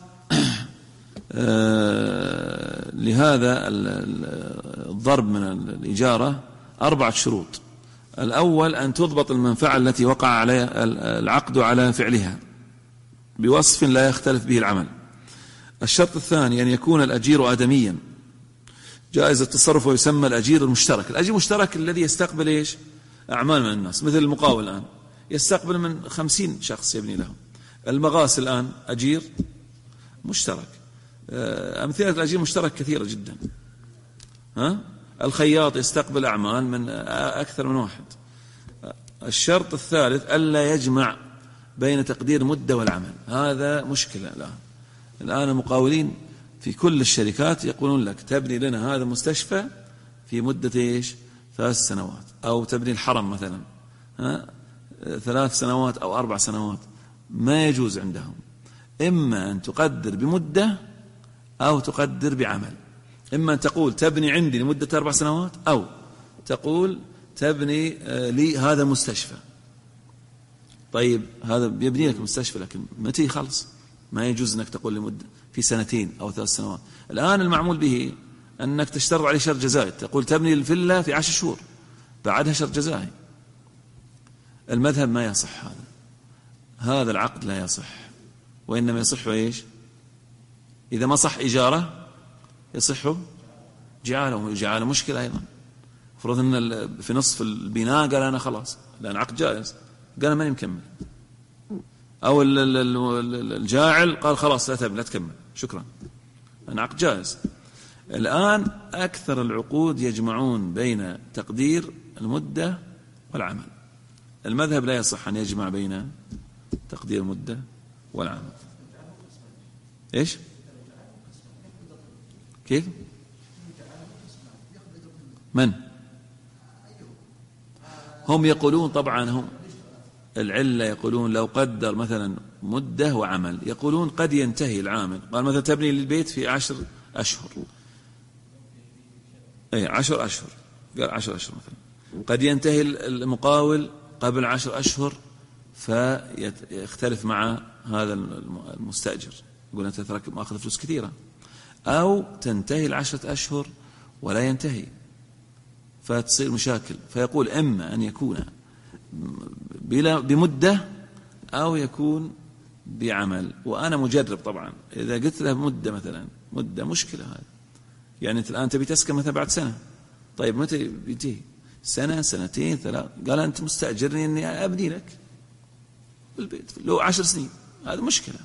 لهذا الضرب من الإجارة 4 شروط. الأول أن تضبط المنفعة التي وقع عليها العقد على فعلها بوصف لا يختلف به العمل. الشرط الثاني أن يكون الأجير آدميا جائز التصرف، ويسمى الأجير المشترك. الأجير المشترك الذي يستقبل إيش؟ أعمال من الناس، مثل المقاول الآن يستقبل من 50 شخص يبني لهم. المغاسل الآن أجير مشترك. أمثلة الأجير مشترك كثيرة جدا. الخياط يستقبل أعمال من أكثر من واحد. الشرط الثالث ألا يجمع بين تقدير مدة والعمل. هذا مشكلة الآن المقاولين في كل الشركات يقولون لك تبني لنا هذا مستشفى في مدة إيش؟ 3 سنوات، أو تبني الحرم مثلا 3 سنوات أو 4 سنوات. ما يجوز عندهم، إما أن تقدر بمدة أو تقدر بعمل. إما أن تقول تبني عندي لمدة 4 سنوات، أو تقول تبني لي هذا مستشفى. طيب هذا بيبني لك مستشفى، لكن متى يخلص؟ ما يجوز أنك تقول لمدة في 2 أو 3 سنوات. الآن المعمول به أنك تشترط عليه شرط جزائي، تقول تبني الفيلا في 10 شهور، بعدها شرط جزائي. المذهب ما يصح هذا العقد لا يصح، وإنما يصح إيش؟ إذا ما صح إجارة يصح جعاله، وجعاله مشكلة أيضا. فرض أن في نصف البناء قال أنا خلاص لأن عقد جائز، قال ماني مكمل، أو الجاعل قال خلاص لا تبني لا تكمل شكرا، أنا عقد جائز. الآن أكثر العقود يجمعون بين تقدير المدة والعمل. المذهب لا يصح أن يجمع بين تقدير المدة والعمل. إيش؟ كيف؟ من؟ هم يقولون طبعا، هم العلة يقولون لو قدر مثلا مدة وعمل، يقولون قد ينتهي العامل، قال مثلا تبني للبيت في 10 أشهر، 10 أشهر، قال 10 أشهر مثلا، قد ينتهي المقاول قبل 10 أشهر، فيختلف مع هذا المستأجر، يقول أنت ترك مأخذ فلوس كثيرة، أو تنتهي 10 أشهر ولا ينتهي، فتصير مشاكل. فيقول إما أن يكون بمدة أو يكون بعمل. وأنا مجرب طبعا، إذا قلت له مدة مثلا، مدة مشكلة هذا، يعني أنت الآن تبي تسكن مثلا بعد سنة، طيب متى بيجي؟ 1 2 3 قال أنت مستأجرني أني أبني لك البيت لو 10 سنين، هذا مشكلة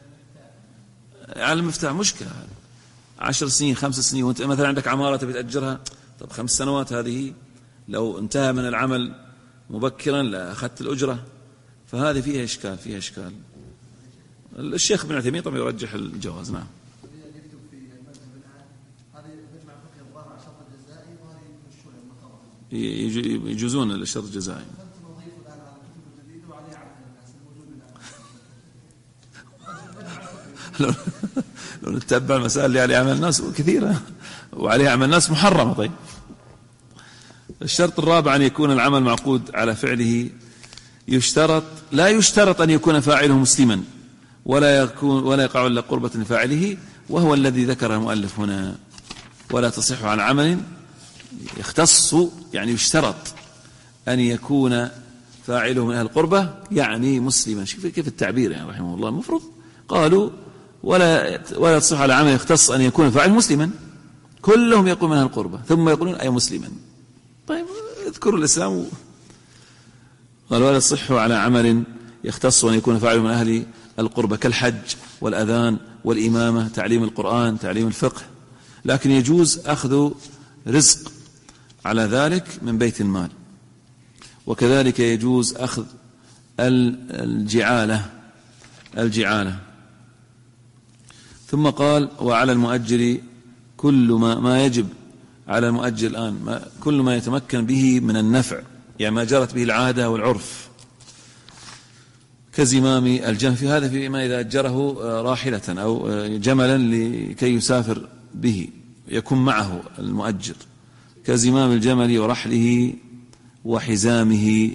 على المفتاح، مشكلة هذا 10 سنين 5 سنين، وأنت مثلا عندك عمارة تبي تأجرها، طب 5 سنوات هذه لو انتهى من العمل مبكرا لا أخذت الأجرة، فهذه فيها إشكال. الشيخ ابن عثيمين طبعا يرجح الجواز. نعم. يجوزون الشرط الجزائي. لو نتبع المسائل اللي عليها عمل الناس كثيرة وعليها عمل الناس محرمة. طيب الشرط الرابع أن يكون العمل معقود على فعله. لا يشترط أن يكون فاعله مسلما ولا يقع إلا قربة لفاعله، وهو الذي ذكره المؤلف هنا. ولا تصح عن عمل يختص، يعني يشترط أن يكون فاعله من أهل القربة، يعني مسلما. شوف كيف التعبير يعني رحمه الله. المفروض قالوا ولا تصح على عمل يختص أن يكون فاعله مسلما، كلهم يقول من أهل القربة، ثم يقولون أي مسلما. طيب اذكروا الإسلام. قال ولا تصح على عمل يختص أن يكون فاعله من أهل القربة، كالحج والأذان والإمامة، تعليم القرآن، تعليم الفقه. لكن يجوز أخذ رزق على ذلك من بيت المال، وكذلك يجوز أخذ الجعالة. ثم قال وعلى المؤجر كل ما يجب على المؤجر الآن، كل ما يتمكن به من النفع، يعني ما جرت به العادة والعرف، كزمام الجمل، في هذا فيما إذا أجره راحلة أو جملا لكي يسافر به يكون معه المؤجر، كزمام الجمل ورحله وحزامه.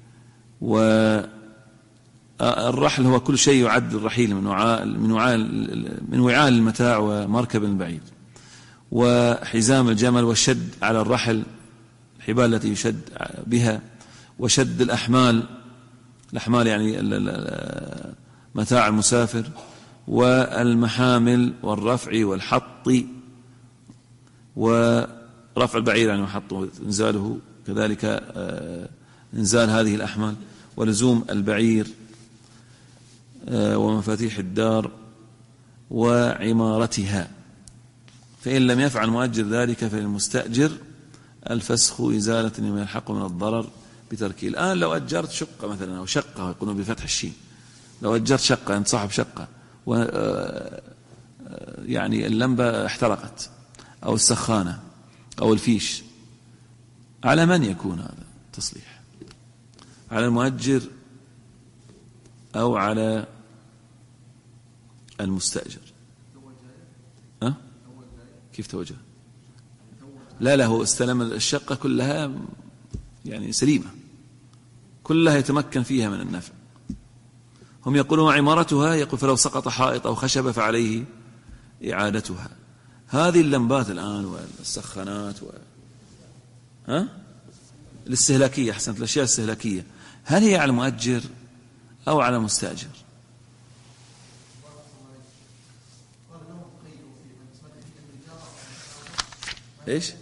والرحل هو كل شيء يعد الرحيل من وعاء المتاع ومركب البعيد. وحزام الجمل والشد على الرحل، الحبال التي يشد بها، وشد الأحمال يعني متاع المسافر، والمحامل والرفع والحط، ورفع البعير يعني وحط إنزاله كذلك، إنزال هذه الأحمال، ولزوم البعير، ومفاتيح الدار وعمارتها. فإن لم يفعل مؤجر ذلك فللمستأجر الفسخ إزالة لما يلحق من الضرر بتركه. الآن لو أجرت شقة مثلا أو شقة، يقولون بفتح الشين، لو أجرت شقة، أنت صاحب شقة يعني اللمبة احترقت أو السخانة أو الفيش، على من يكون هذا التصليح؟ على المؤجر أو على المستأجر؟ كيف توجه؟ لا هو استلم الشقة كلها يعني سليمة، كلها يتمكن فيها من النفع. هم يقولون عمارتها، يقول فلو سقط حائط أو خشبة فعليه إعادتها. هذه اللمبات الآن والسخانات الاستهلاكية، أحسنت، الأشياء الاستهلاكية، هل هي على المؤجر أو على المستأجر؟ إيش؟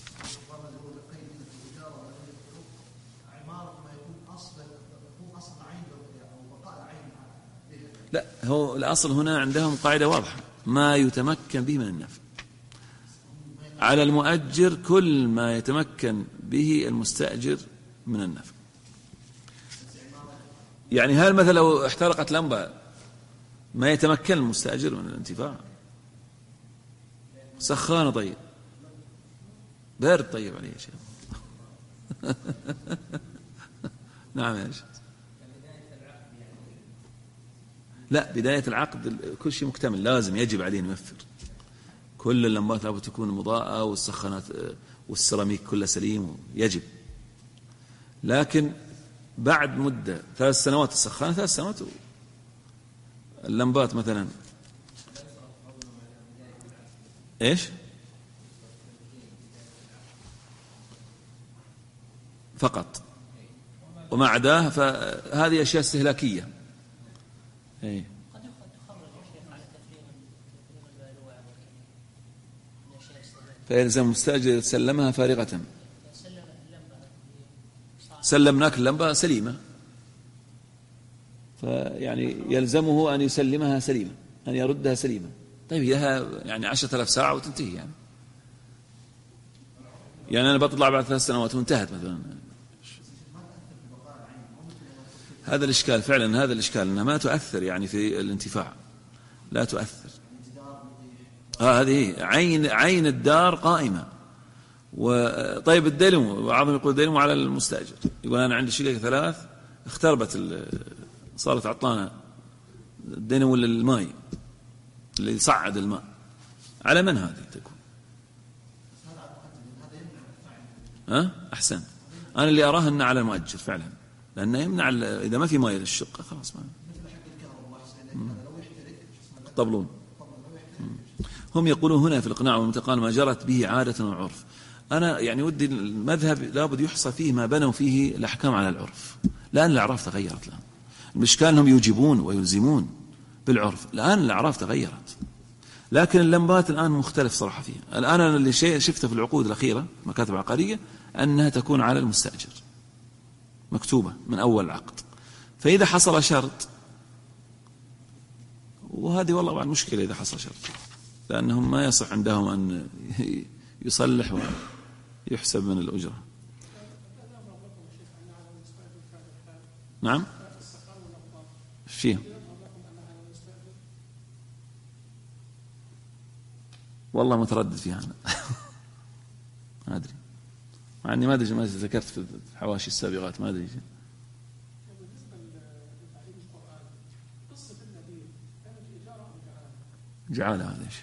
لا، هو الأصل هنا عندهم قاعدة واضحة، ما يتمكن به من النفع. على المؤجر كل ما يتمكن به المستأجر من النفع. يعني هل مثلا لو احترقت لمبة ما يتمكن المستأجر من الانتفاع؟ سخانة طيب، بارد طيب عليه يا شيخ. نعم يا شيخ. لا، بداية العقد كل شيء مكتمل، لازم يجب عليه يوفر كل اللمبات، لابد تكون مضاءة، والسخانات والسيراميك كله سليم، يجب. لكن بعد مدة 3 سنوات السخانة 3 سنوات، اللمبات مثلا ايش فقط، وما عداه فهذه أشياء استهلاكية. إيه؟ فيلزم المستأجر يسلمها فارغة. سلمناك اللمبة سليمة، فيعني يلزمه أن يسلمها سليمة، أن يردها سليمة. طيب لها يعني 10,000 ساعة وتنتهي يعني أنا بطلع بعد 3 سنوات وانتهت مثلا. هذا الإشكال فعلا، هذا الإشكال أنها ما تؤثر يعني في الانتفاع، لا تؤثر. هذه عين الدار قائمة. وطيب الدلم، بعضهم يقول الدلم على المستأجر، يقول أنا عندي شقق 3 اختربت، صارت عطلانة الدلم ولا الماء اللي يصعد الماء، على من هذه تكون؟ أحسن. أنا اللي أراه أنه على المؤجر فعلا، لأنه يمنع إذا ما في ماء للشقة خلاص ما طبلون. هم يقولون هنا في الإقناع والمتقال ما جرت به عادة وعرف. أنا يعني ودي المذهب لابد يحصى فيه ما بنوا فيه الأحكام على العرف، لأن الأعراف تغيرت الآن. المشكلة أنهم يوجبون ويلزمون بالعرف، الآن الأعراف تغيرت. لكن اللمبات الآن مختلف صراحة فيها. الآن أنا اللي شفته في العقود الأخيرة مكاتب عقارية أنها تكون على المستأجر، مكتوبة من أول العقد. فإذا حصل شرط، وهذه والله بعد مشكلة إذا حصل شرط، لأنهم ما يصح عندهم أن يصلح ويحسب من الأجرة. نعم فيه والله متردد فيها أنا. ما أدري، مع أني ما أدري، ما ذكرت في الحواشي السابقات، ما أدري. جعل هذا الشيء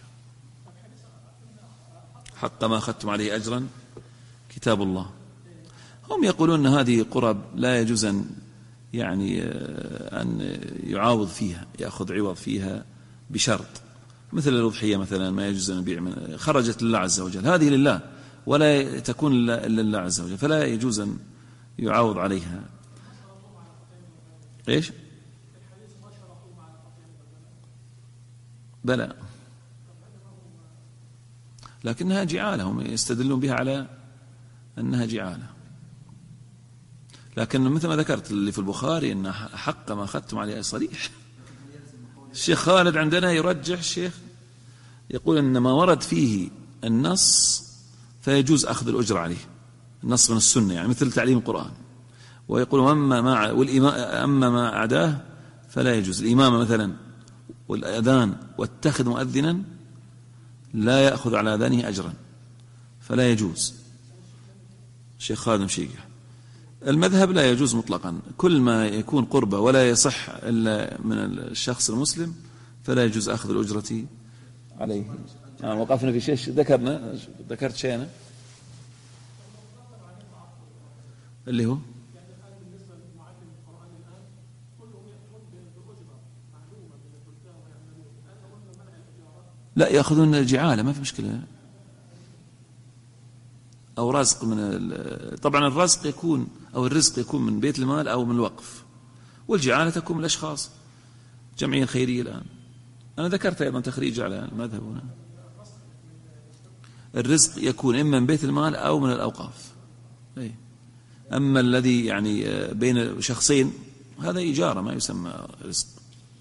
حق ما أخذتم عليه أجرا كتاب الله. هم يقولون أن هذه قرب لا يجوز أن يعني أن يعاوض فيها، يأخذ عوض فيها بشرط، مثل الأضحية مثلا ما يجوز أن يبيع من خرجت لله عز وجل، هذه لله ولا تكون إلا لله عز وجل، فلا يجوز أن يعاوض عليها. إيش؟ بلى، لكنها جعالة، هم يستدلون بها على أنها جعالة، لكن مثل ما ذكرت اللي في البخاري أن حق ما أخذتم عليه صريح. الشيخ خالد عندنا يرجح، الشيخ يقول أن ما ورد فيه النص فيجوز أخذ الأجر عليه، النص من السنة يعني مثل تعليم القرآن، ويقول أما ما أعداه فلا يجوز. الإمامة مثلا والأذان واتخذ مؤذنا لا يأخذ على أذانه أجرا فلا يجوز. الشيخ خالد مشيقة المذهب لا يجوز مطلقا، كل ما يكون قربة ولا يصح إلا من الشخص المسلم فلا يجوز أخذ الأجرة عليه. وقفنا في شيء ذكرت شيئا اللي هو لا يأخذون الجعالة ما في مشكلة، أو رزق طبعا الرزق يكون أو الرزق يكون من بيت المال أو من الوقف، والجعالة تكون من الأشخاص جمعية خيرية. الآن أنا ذكرت أيضا تخريج على المذهب هنا، الرزق يكون إما من بيت المال أو من الأوقاف. أما الذي يعني بين شخصين هذا إجارة ما يسمى رزق.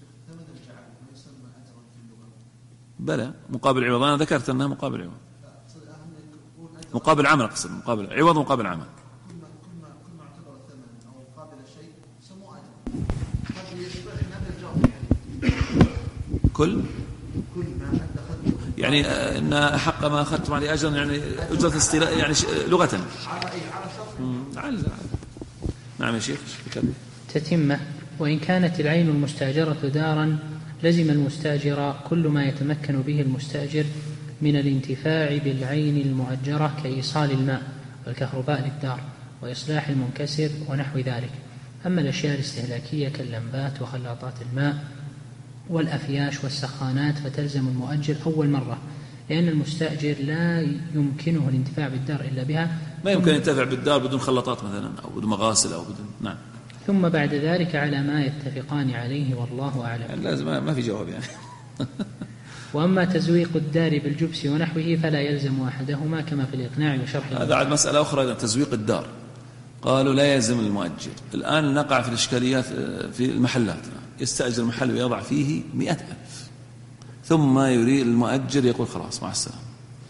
بلى مقابل عوض، أنا ذكرت أنها مقابل عوض، مقابل عمل، أقصد مقابل عوض ومقابل عمل. كل ما اعتبر الثمن أو مقابل الشيء سموه أجر، هذا يشبه هذا الجواب كل ما أخذته يعني أن حق ما أخذتم عليه أجرا يعني أجرة استيلاء يعني لغة على نعم يا شيخ. تتمة. وإن كانت العين المستأجرة دارا لزم المستأجر كل ما يتمكن به المستأجر من الانتفاع بالعين المؤجرة كإيصال الماء والكهرباء للدار وإصلاح المنكسر ونحو ذلك. أما الأشياء الاستهلاكية كاللمبات وخلاطات الماء والأفياش والسخانات فتلزم المؤجر أول مرة، لأن المستأجر لا يمكنه الانتفاع بالدار إلا بها. ما يمكن ينتفع بالدار بدون خلاطات مثلا أو بدون مغاسل أو بدون نعم. ثم بعد ذلك على ما يتفقان عليه والله أعلم. يعني لازم ما في جواب يعني. وأما تزويق الدار بالجبس ونحوه فلا يلزم أحدهما كما في الإقناع وشرح. هذا عاد مسألة أخرى، تزويق الدار قالوا لا يلزم المؤجر. الآن نقع في الإشكاليات في المحلات، يستأجر المحل ويضع فيه 100,000 ثم يريد المؤجر يقول خلاص مع السلامة.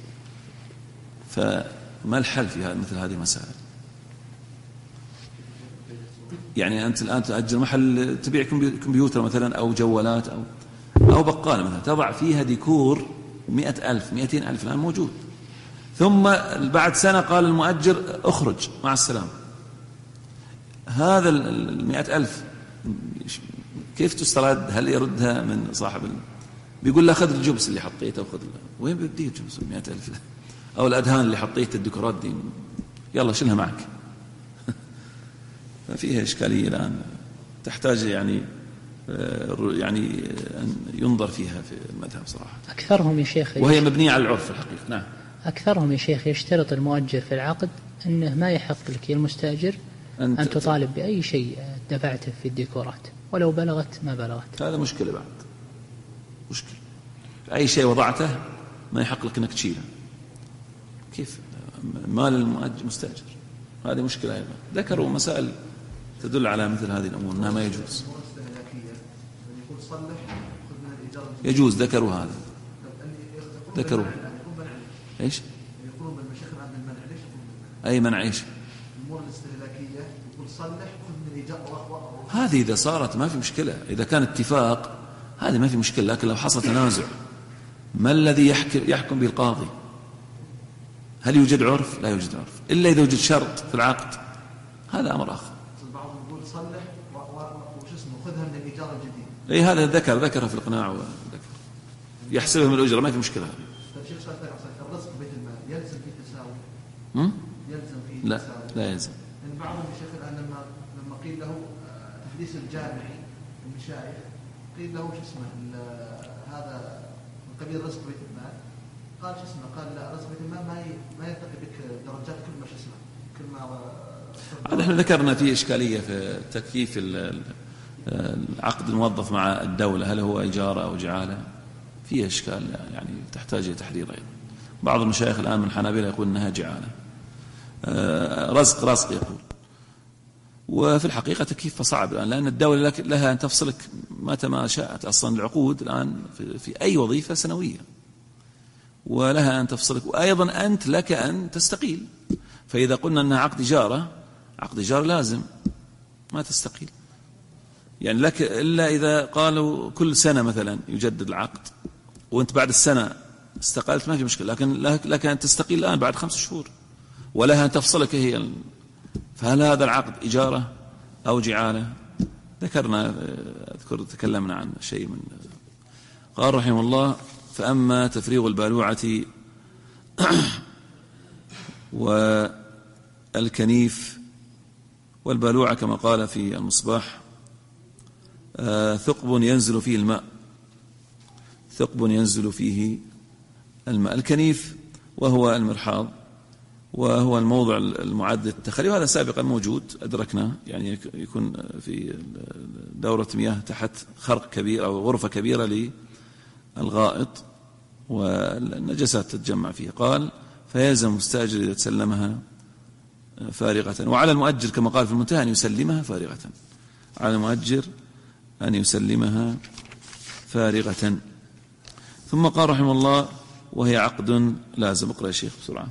فما الحل في مثل هذه المسائل؟ يعني أنت الآن تأجر محل تبيع كمبيوتر مثلا أو جوالات أو بقالة مثلا، تضع فيها ديكور 100,000 200,000 الآن موجود، ثم بعد سنة قال المؤجر اخرج مع السلامة. هذا 100,000 كيف تسترد؟ هل يردها من صاحب بيقول له خذ الجبس اللي حطيته وخذ وين بديه الجبس 100,000 أو الأدهان اللي حطيته الديكورات دي يلا شيلها معك. فيها إشكالية الآن تحتاج يعني أن ينظر فيها في المذهب صراحة. أكثرهم يا شيخ وهي مبنية على العرف الحقيقة. نعم. أكثرهم يا شيخ يشترط المؤجر في العقد أنه ما يحق لك يا المستأجر أن تطالب بأي شيء دفعته في الديكورات ولو بلغت ما بلغت. هذا مشكلة بعد، مشكلة أي شيء وضعته ما يحق لك أنك تشيله، كيف مال المؤجر مستأجر؟ هذه مشكلة أيضا. ذكروا مسائل تدل على مثل هذه الأمور أنها ما يجوز. يجوز، ذكروا هذا، ذكروا ايش؟ يقولون بالمشيخ عند المنع، ليش يقولون اي منع ايش؟ الامور الاستهلاكيه يقول صلح خذ من الايجار. هذه اذا صارت ما في مشكله، اذا كان اتفاق هذه ما في مشكله، لكن لو حصل تنازع ما الذي يحكم به القاضي؟ هل يوجد عرف؟ لا يوجد عرف الا اذا وجد شرط في العقد، هذا امر اخر. بعضهم يقول صلح وش اسمه خذها من الايجار الجديد. اي هذا ذكر في الاقناع يحسبها من الأجرة، ما في مشكلة. طيب شيخ سؤال ثاني، الرزق بيت المال يلزم فيه تساوي؟ يلزم فيه لا تساوي؟ لا يلزم. لأن بعضهم يا شيخ الآن لما قيل له تحديث الجامعي المشايخ قيل له شو اسمه هذا من قبيل رزق بيت المال، قال شو اسمه، قال لا رزق بيت المال ما يرتقي بك درجات كل ما شو اسمه كل ما نحن ذكرنا في إشكالية في تكييف العقد الموظف مع الدولة، هل هو إجارة أو جعالة؟ فيها إشكال يعني تحتاج إلى تحرير أيضا. بعض المشايخ الآن من الحنابلة يقول أنها جعالة، رزق يقول. وفي الحقيقة تكييفها صعب الآن، لأن الدولة لها أن تفصلك متى ما شاءت. أصلا العقود الآن في أي وظيفة سنوية، ولها أن تفصلك، وأيضا أنت لك أن تستقيل. فإذا قلنا أنها عقد إجارة، عقد إجارة لازم ما تستقيل يعني لك، إلا إذا قالوا كل سنة مثلا يجدد العقد وأنت بعد السنة استقلت ما في مشكلة، لكن لك أن تستقيل الآن بعد 5 شهور، ولها أن تفصلك هي. فهل هذا العقد إجارة أو جعالة؟ أذكر تكلمنا عن شيء من. قال رحمه الله: فأما تفريغ البالوعة والكنيف. والبالوعة كما قال في المصباح ثقب ينزل فيه الماء، ثقب ينزل فيه الماء. الكنيف وهو المرحاض، وهو الموضع المعد للتخلي، وهذا سابقا موجود أدركنا، يعني يكون في دورة مياه تحت خرق كبير أو غرفة كبيرة للغائط والنجسات تتجمع فيه. قال: فيلزم المستأجر إذا تسلمها فارغة، وعلى المؤجر كما قال في المنتهى أن يسلمها فارغة، على المؤجر أن يسلمها فارغة. ثم قال رحمه الله: وهي عقد لازم. اقرأ يا شيخ بسرعة.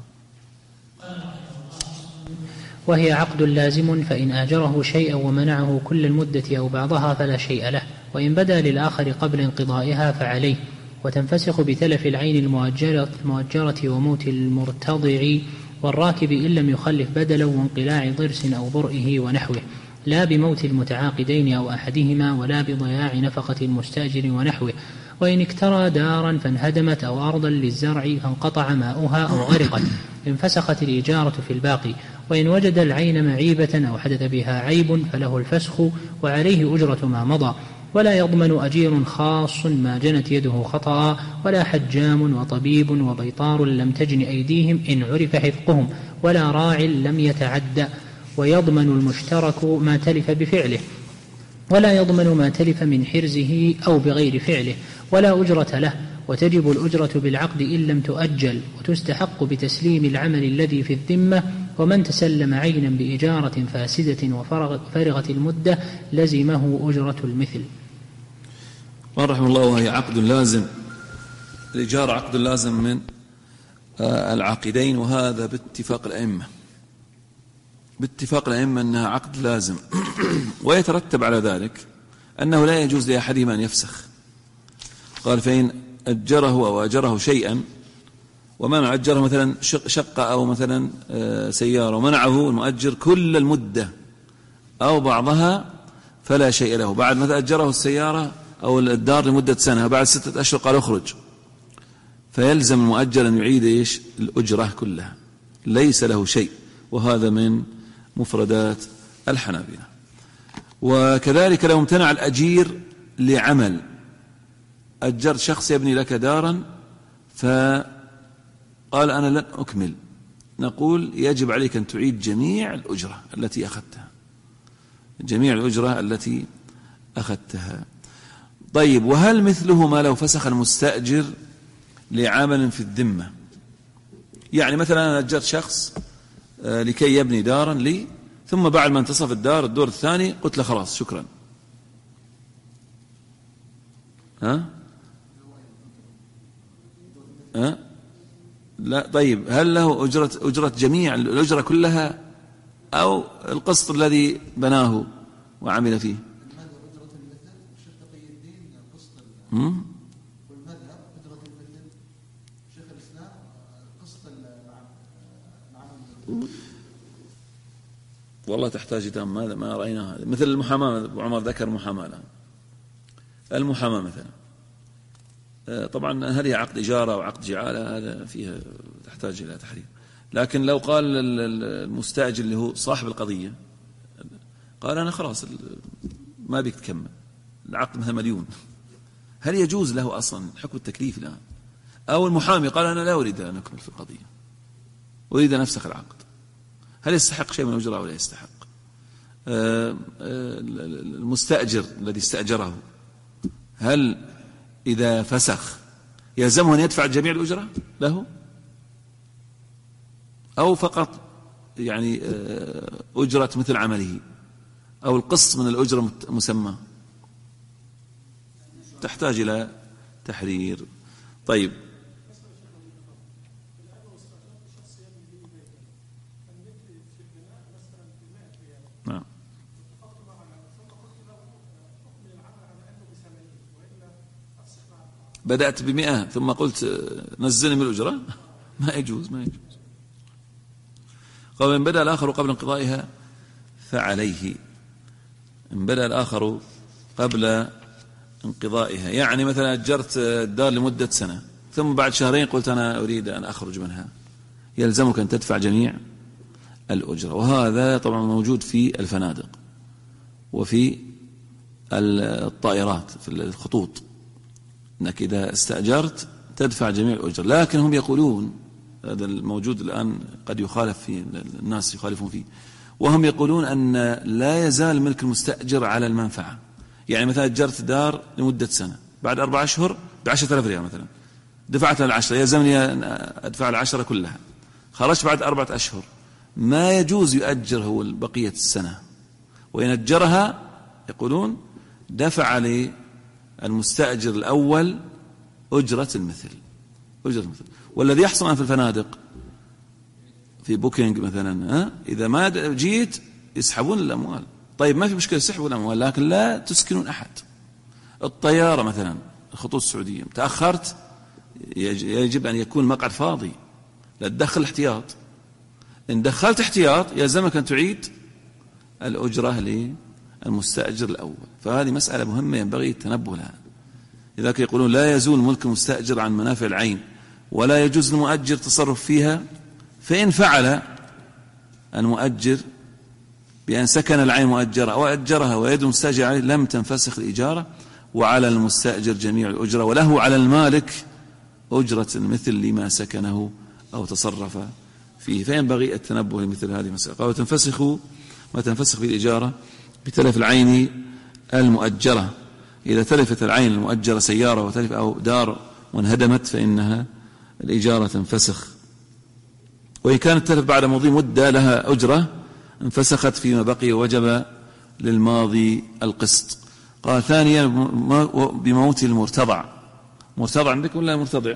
وهي عقد لازم، فإن آجره شيئا ومنعه كل المدة أو بعضها فلا شيء له، وإن بدا للآخر قبل انقضائها فعليه، وتنفسخ بتلف العين المؤجرة وموت المرتضع والراكب إن لم يخلف بدلا وانقلاع ضرس أو برئه ونحوه، لا بموت المتعاقدين أو أحدهما، ولا بضياع نفقة المستأجر ونحوه. وإن اكترى دارا فانهدمت أو أرضا للزرع فانقطع ماؤها أو غرقت انفسخت الإجارة في الباقي. وإن وجد العين معيبة أو حدث بها عيب فله الفسخ وعليه أجرة ما مضى، ولا يضمن أجير خاص ما جنت يده خطأ، ولا حجام وطبيب وبيطار لم تجن أيديهم إن عرف حفظهم، ولا راع لم يتعد. ويضمن المشترك ما تلف بفعله، ولا يضمن ما تلف من حرزه أو بغير فعله، ولا أجرة له. وتجب الأجرة بالعقد إن لم تؤجل، وتستحق بتسليم العمل الذي في الذمة. ومن تسلم عينا بإجارة فاسدة وفرغت المدة لزمه أجرة المثل. قال رحمه الله: وهي عقد لازم. الإجارة عقد لازم من العاقدين، وهذا باتفاق الأئمة أنها عقد لازم. ويترتب على ذلك أنه لا يجوز لأحدهما أن يفسخ. قال: فإن أجره أو أجره شيئا ومنع، أجره مثلا شقة أو مثلا سيارة، ومنعه المؤجر كل المدة أو بعضها فلا شيء له. بعد مثلا أجره السيارة أو الدار لمدة سنة، بعد 6 أشهر قال اخرج، فيلزم المؤجر أن يعيد الأجرة كلها، ليس له شيء. وهذا من مفردات الحنابلة. وكذلك لو امتنع الأجير لعمل، أجرت شخص يبني لك دارا فقال أنا لن أكمل، نقول يجب عليك أن تعيد جميع الأجرة التي أخذتها، جميع الأجرة التي أخذتها. طيب، وهل مثله ما لو فسخ المستأجر لعمل في الذمة؟ يعني مثلا أنا أجرت شخص لكي يبني دارا لي، ثم بعد ما انتصف الدور الثاني قلت له خلاص شكرا. لا. طيب، هل له أجرة جميع الأجرة كلها أو القسط الذي بناه وعمل فيه؟ والله تحتاج تام، ما رأيناها. مثل المحاماة، أبو عمر ذكر المحاماة مثلا طبعا هل هي عقد إجارة أو عقد جعالة هذا فيها تحتاج إلى تحرير. لكن لو قال المستأجر اللي هو صاحب القضية قال أنا خلاص ما بيك تكمل العقد مثلا مليون، هل يجوز له أصلا حكم التكليف الآن؟ أو المحامي قال أنا لا أريد أن أكمل في القضية، أريد أن أفسخ العقد، هل يستحق شيء من الأجرة أو لا يستحق؟ المستأجر الذي استأجره هل إذا فسخ يلزمه أن يدفع جميع الأجرة له أو فقط يعني أجرة مثل عمله أو القسط من الأجرة مسمى؟ تحتاج إلى تحرير. طيب نعم. بدأت ب100 ثم قلت نزلني من الأجرة، ما يجوز. قال إن بدأ الآخر قبل انقضائها فعليه. إن بدأ الآخر قبل انقضائها يعني مثلا أجرت الدار لمدة سنة ثم بعد شهرين قلت أنا أريد أن أخرج منها، يلزمك أن تدفع جميع الأجرة. وهذا طبعا موجود في الفنادق وفي الطائرات في الخطوط، أنك إذا استأجرت تدفع جميع الأجرة. لكن هم يقولون هذا الموجود الآن قد يخالف فيه، الناس يخالفون فيه، وهم يقولون أن لا يزال ملك المستأجر على المنفعة. يعني مثلا أجرت دار لمدة سنة، بعد 4 أشهر ب10,000 ريال مثلا دفعت ل10، يلزمني أن أدفع ال10 كلها، خرجت بعد 4 أشهر، ما يجوز يؤجر هو بقية السنة، وإن أجرها يقولون دفع للمستأجر الأول أجرة المثل. والذي يحصل في الفنادق في بوكينج مثلا إذا ما جيت يسحبون الأموال. طيب ما في مشكلة يسحبون الأموال لكن لا تسكنون أحد. الطيارة مثلا الخطوط السعودية تأخرت يجب أن يكون مقعد فاضي، لا تدخل احتياط، إن دخلت احتياط يلزمك أن تعيد الأجرة للمستأجر الأول. فهذه مسألة مهمة ينبغي التنبه لها. لذلك يقولون لا يزول ملك المستأجر عن منافع العين ولا يجوز للمؤجر تصرف فيها، فإن فعل المؤجر بأن سكن العين مؤجرة أو أجرها ويد المستأجر عليه لم تنفسخ الإجارة، وعلى المستأجر جميع الأجرة، وله على المالك أجرة المثل لما سكنه أو تصرف فيه. فينبغي التنبه لمثل هذه المسألة. قالوا ما تنفسخ في الإجارة بتلف العين المؤجرة. إذا تلفت العين المؤجرة سيارة وتلف أو دار وانهدمت فإنها الإجارة تنفسخ، وإن كانت تلف بعد مضي مدة لها أجرة انفسخت فيما بقي وجب للماضي القسط. قال ثانيا بموت المرتضع. مرتضع عندك ولا مرتضع؟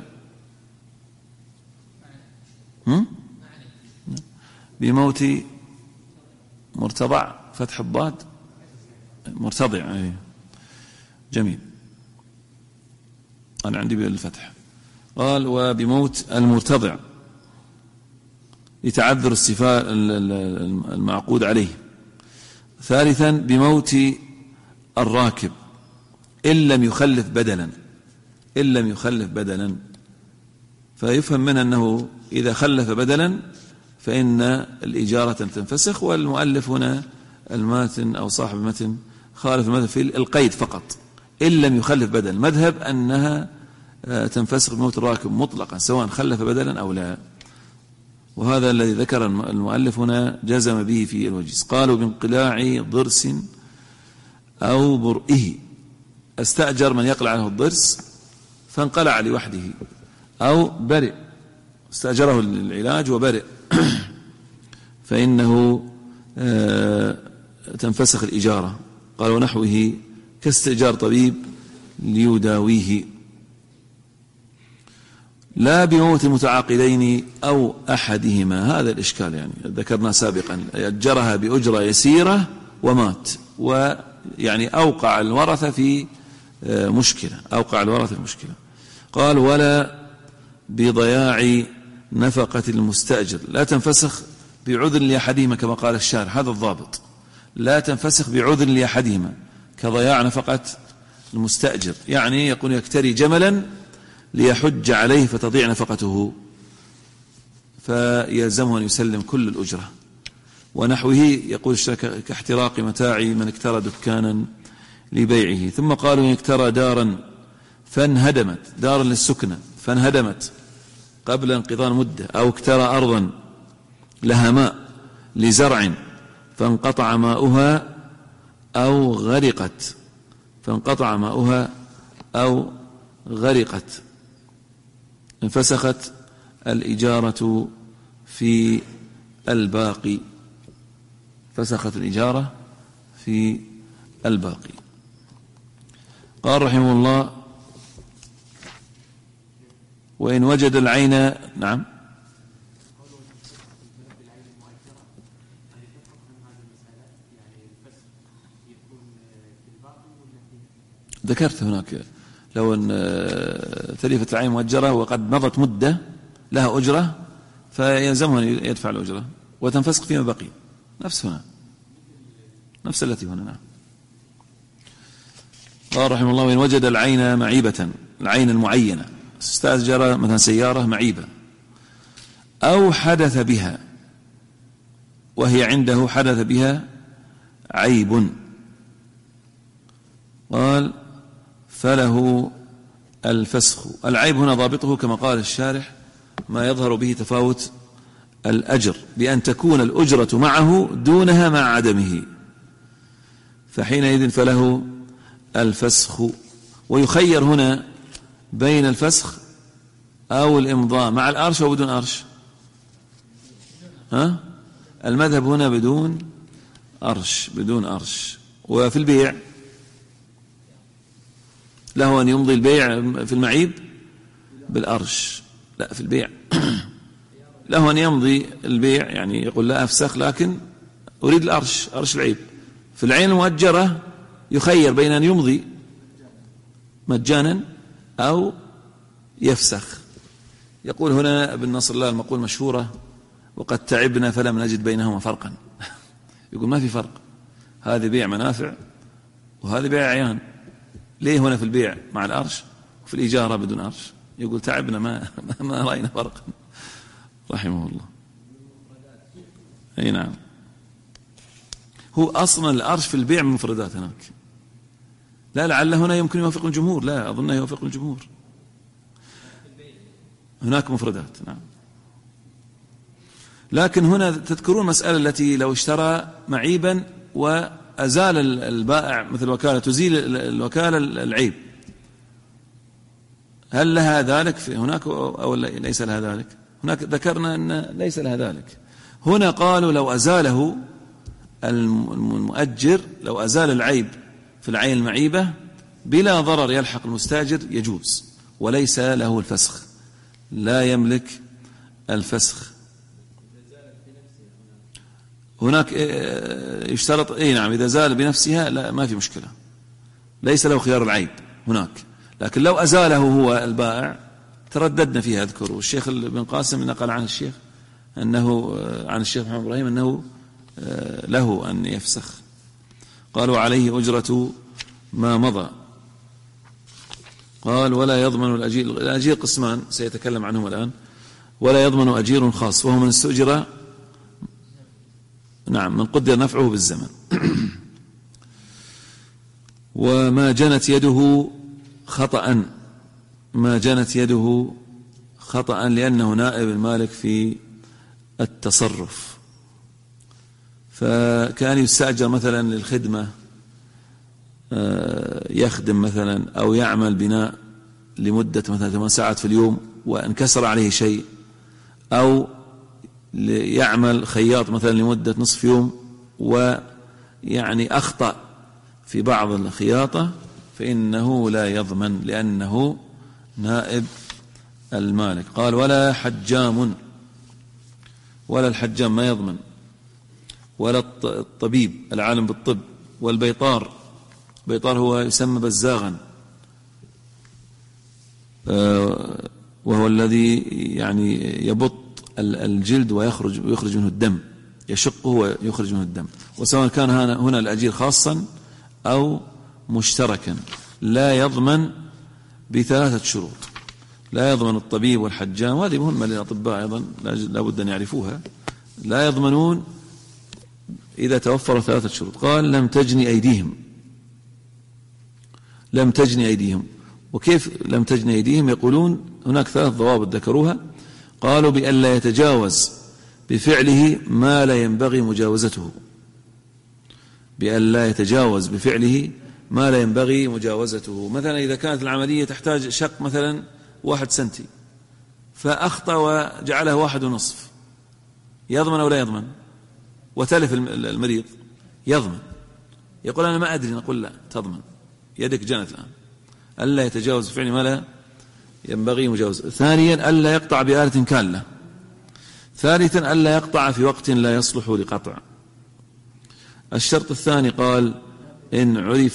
بموت مرتضع فتح الضاد مرتضع. جميل، أنا عندي بالفتح. قال وبموت المرتضع لتعذر استيفاء المعقود عليه. ثالثا بموت الراكب إن لم يخلف بدلا، فيفهم منه أنه إذا خلف بدلا فإن الإجارة تنفسخ. والمؤلف هنا الماتن أو صاحب المتن خالف المذهب في القيد فقط، إن لم يخلف بدلا. مذهب أنها تنفسخ بموت الراكب مطلقا سواء خلف بدلا أو لا، وهذا الذي ذكر المؤلف هنا جزم به في الوجيز. قالوا بانقلاع ضرس أو برئه، استأجر من يقلع له الضرس فانقلع لوحده، أو برئ استأجره للعلاج وبرئ فإنه تنفسخ الإجارة. قال ونحوه كاستئجار طبيب ليداويه. لا بموت المتعاقدين أو أحدهما، هذا الإشكال يعني ذكرنا سابقا، أجرها بأجرة يسيرة ومات، ويعني أوقع الورثة في مشكلة، قال ولا بضياع نفقة المستأجر، لا تنفسخ بعذر لأحدهما كما قال الشارع، هذا الضابط، لا تنفسخ بعذر لأحدهما كضياع نفقة المستأجر. يعني يقول يكتري جملا ليحج عليه فتضيع نفقته، فيلزمه أن يسلم كل الأجرة. ونحوه يقول كاحتراق متاع من اكترى دكانا لبيعه. ثم قالوا إن اكترى دارا فانهدمت، دارا للسكنة فانهدمت قبل انقضاء المدة، أو اكترى أرضا لها ماء لزرع فانقطع ماؤها أو غرقت، فانقطع ماؤها أو غرقت، انفسخت الإجارة في الباقي، فسخت الإجارة في الباقي. قال رحمه الله وإن وجد العين. نعم. ذكرت هناك لو أن تليفة العين مؤجرة وقد مضت مدة لها أجرة فيلزمه أن يدفع الأجرة وتنفسخ فيما بقي، نفس هنا، نفس التي هنا. نعم. قال رحمه الله وإن وجد العين معيبة، العين المعينة، استأجر مثلا سيارة معيبة أو حدث بها وهي عنده حدث بها عيب، قال فله الفسخ. العيب هنا ضابطه كما قال الشارح ما يظهر به تفاوت الأجر، بأن تكون الأجرة معه دونها مع عدمه، فحينئذ فله الفسخ. ويخير هنا بين الفسخ أو الإمضاء مع الأرش أو بدون أرش. المذهب هنا بدون أرش، بدون أرش. وفي البيع له أن يمضي البيع في المعيب بالأرش، لا في البيع له أن يمضي البيع، يعني يقول لا أفسخ لكن أريد الأرش، أرش العيب. في العين المؤجرة يخير بين أن يمضي مجانا أو يفسخ. يقول هنا ابن نصر الله المقول مشهورة وقد تعبنا فلم نجد بينهما فرقا يقول ما في فرق، هذا بيع منافع وهذا بيع عيان، ليه هنا في البيع مع الأرش وفي الإجارة بدون أرش؟ يقول تعبنا ما رأينا فرقا رحمه الله. أي نعم. هو أصلا الأرش في البيع من مفردات هناك، لا لعل هنا يمكن يوافق الجمهور، لا أظنه يوافق الجمهور، هناك مفردات. نعم. لكن هنا تذكرون مسألة التي لو اشترى معيبا وأزال البائع مثل الوكالة، تزيل الوكالة العيب، هل لها ذلك في هناك أو ليس لها ذلك؟ هناك ذكرنا أن ليس لها ذلك. هنا قالوا لو أزاله المؤجر، لو أزال العيب في العين المعيبة بلا ضرر يلحق المستاجر يجوز، وليس له الفسخ، لا يملك الفسخ. هناك يشترط نعم إذا زال بنفسها لا ما في مشكلة، ليس له خيار العيب هناك. لكن لو أزاله هو البائع ترددنا فيها، أذكر والشيخ بن قاسم نقل عن الشيخ أنه عن الشيخ محمد إبراهيم أنه له أن يفسخ. قالوا عليه أجرة ما مضى. قال ولا يضمن الأجير، الأجير قسمان سيتكلم عنهم الآن. ولا يضمن أجير خاص وهو من استؤجر، نعم، من قدر نفعه بالزمن. وما جنت يده خطأ، ما جنت يده خطأ لأنه نائب المالك في التصرف، فكان يستأجر مثلا للخدمة، يخدم مثلا أو يعمل بناء لمدة مثلا 8 ساعات في اليوم وانكسر عليه شيء، أو يعمل خياط مثلا لمدة نصف يوم ويعني أخطأ في بعض الخياطة، فإنه لا يضمن لأنه نائب المالك. قال ولا حجام، ولا الحجام ما يضمن، ولا الطبيب العالم بالطب، والبيطار، بيطار هو يسمى بزاغا، وهو الذي يعني يبط الجلد ويخرج منه الدم، يشقه ويخرج منه الدم. وسواء كان هنا الأجير خاصا أو مشتركا لا يضمن ب3 شروط. لا يضمن الطبيب والحجام، وهذه مهمة للأطباء أيضا لا بد أن يعرفوها، لا يضمنون إذا توفر 3 شروط. قال لم تجني أيديهم. لم تجني أيديهم. وكيف لم تجني أيديهم؟ يقولون هناك 3 ضوابط ذكروها. قالوا بأن لا يتجاوز بفعله ما لا ينبغي مجاوزته، بأن لا يتجاوز بفعله ما لا ينبغي مجاوزته. مثلا إذا كانت العملية تحتاج شق مثلا 1 سنتي فأخطأ وجعله 1.5، يضمن أو لا يضمن؟ وتلف المريض، يضمن. يقول أنا ما أدري، نقول لا تضمن، يدك جنت الآن. ألا يتجاوز بفعل ما لا ينبغي مجاوزه. ثانيا ألا يقطع بآلة كالة. ثالثا ألا يقطع في وقت لا يصلح لقطع. الشرط الثاني قال إن عرف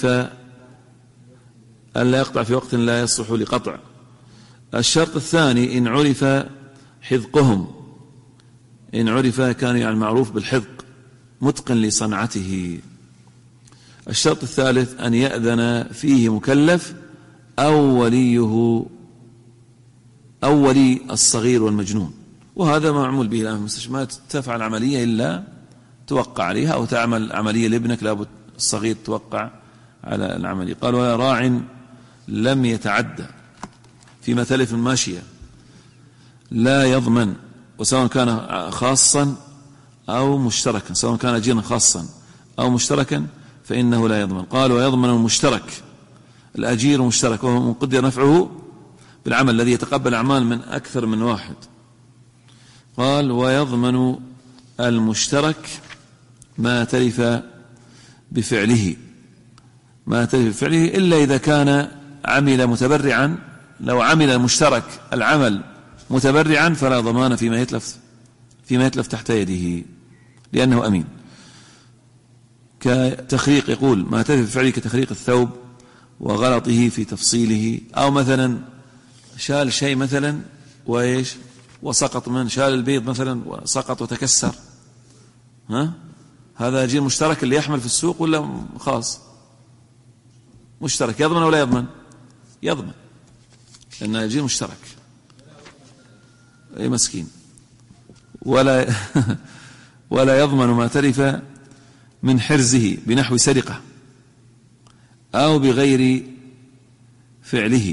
ألا يقطع في وقت لا يصلح لقطع. الشرط الثاني إن عرف حذقهم، إن عرف كان يعني معروف بالحذق متقن لصنعته. الشرط الثالث أن يأذن فيه مكلف أو وليه أو ولي الصغير والمجنون. وهذا معمول به الآن في المستشفيات، تفعل عملية إلا توقع عليها، أو تعمل عملية لابنك لابد الصغير توقع على العملية. قال ولا راع لم يتعدى فيما تلف الماشية لا يضمن، وسواء كان خاصا أو مشتركا، سواء كان أجيرا خاصا أو مشتركا فإنه لا يضمن. قال ويضمن المشترك، الأجير مشترك وهو من قدر نفعه بالعمل الذي يتقبل أعمال من أكثر من واحد. قال ويضمن المشترك ما تلف بفعله، ما تلف بفعله إلا إذا كان عمل متبرعا. لو عمل المشترك العمل متبرعا فلا ضمان فيما يتلف تحت يده لأنه أمين. كتخريق، يقول ما تلف بفعله كتخريق الثوب وغلطه في تفصيله، أو مثلا شال شيء مثلا وإيش وسقط، من شال البيض مثلا وسقط وتكسر، هذا أجير مشترك اللي يحمل في السوق ولا خاص؟ مشترك، يضمن ولا يضمن؟ يضمن، لأنه أجير مشترك. أي مسكين. ولا يضمن ما تلف من حرزه بنحو سرقة أو بغير فعله،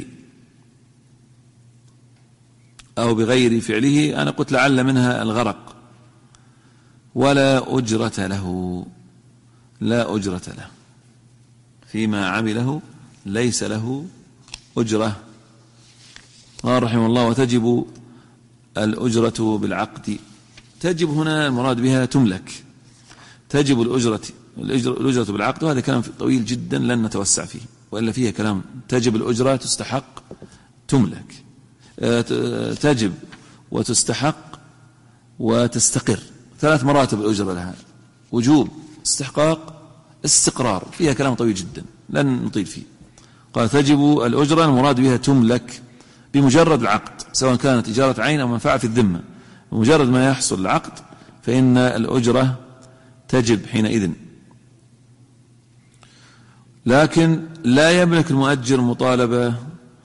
أو بغير فعله. أنا قلت لعل منها الغرق. ولا أجرة له، لا أجرة له فيما عمله، ليس له أجرة. قال رحمه الله وتجب الأجرة بالعقد. تجب هنا المراد بها تملك. تجب الأجرة بالعقد، وهذا كلام طويل جدا لن نتوسع فيه، وإلا فيه كلام. تجب الأجرة، تستحق، تملك. تجب وتستحق وتستقر، 3 مراتب الأجرة لها: وجوب، استحقاق، استقرار. فيها كلام طويل جدا لن نطيل فيه. قال تجب الأجرة المراد بها تملك بمجرد العقد، سواء كانت إجارة عين أو منفعة في الذمة. بمجرد ما يحصل العقد فإن الأجرة تجب حينئذ. لكن لا يملك المؤجر مطالبة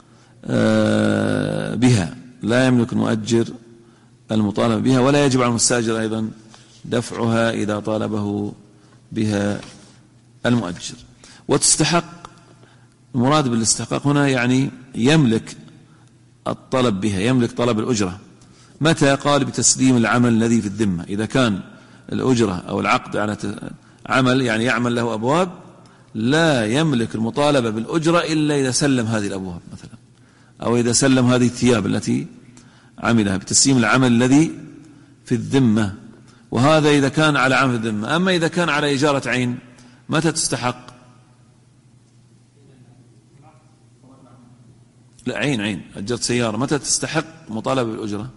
بها، لا يملك المؤجر المطالبة بها، ولا يجب على المستأجر أيضا دفعها إذا طالبه بها المؤجر. وتستحق، المراد بالاستحقاق هنا يعني يملك الطلب بها، يملك طلب الأجرة. متى؟ قال بتسليم العمل الذي في الذمة. إذا كان الأجرة أو العقد على عمل يعني يعمل له أبواب، لا يملك المطالبة بالأجرة إلا إذا سلم هذه الأبواب مثلا، أو إذا سلم هذه الثياب التي عملها، بتسليم العمل الذي في الذمة. وهذا إذا كان على عمل الذمة. أما إذا كان على إجارة عين متى تستحق؟ لا، عين أجرت سيارة، متى تستحق مطالبة بالأجرة؟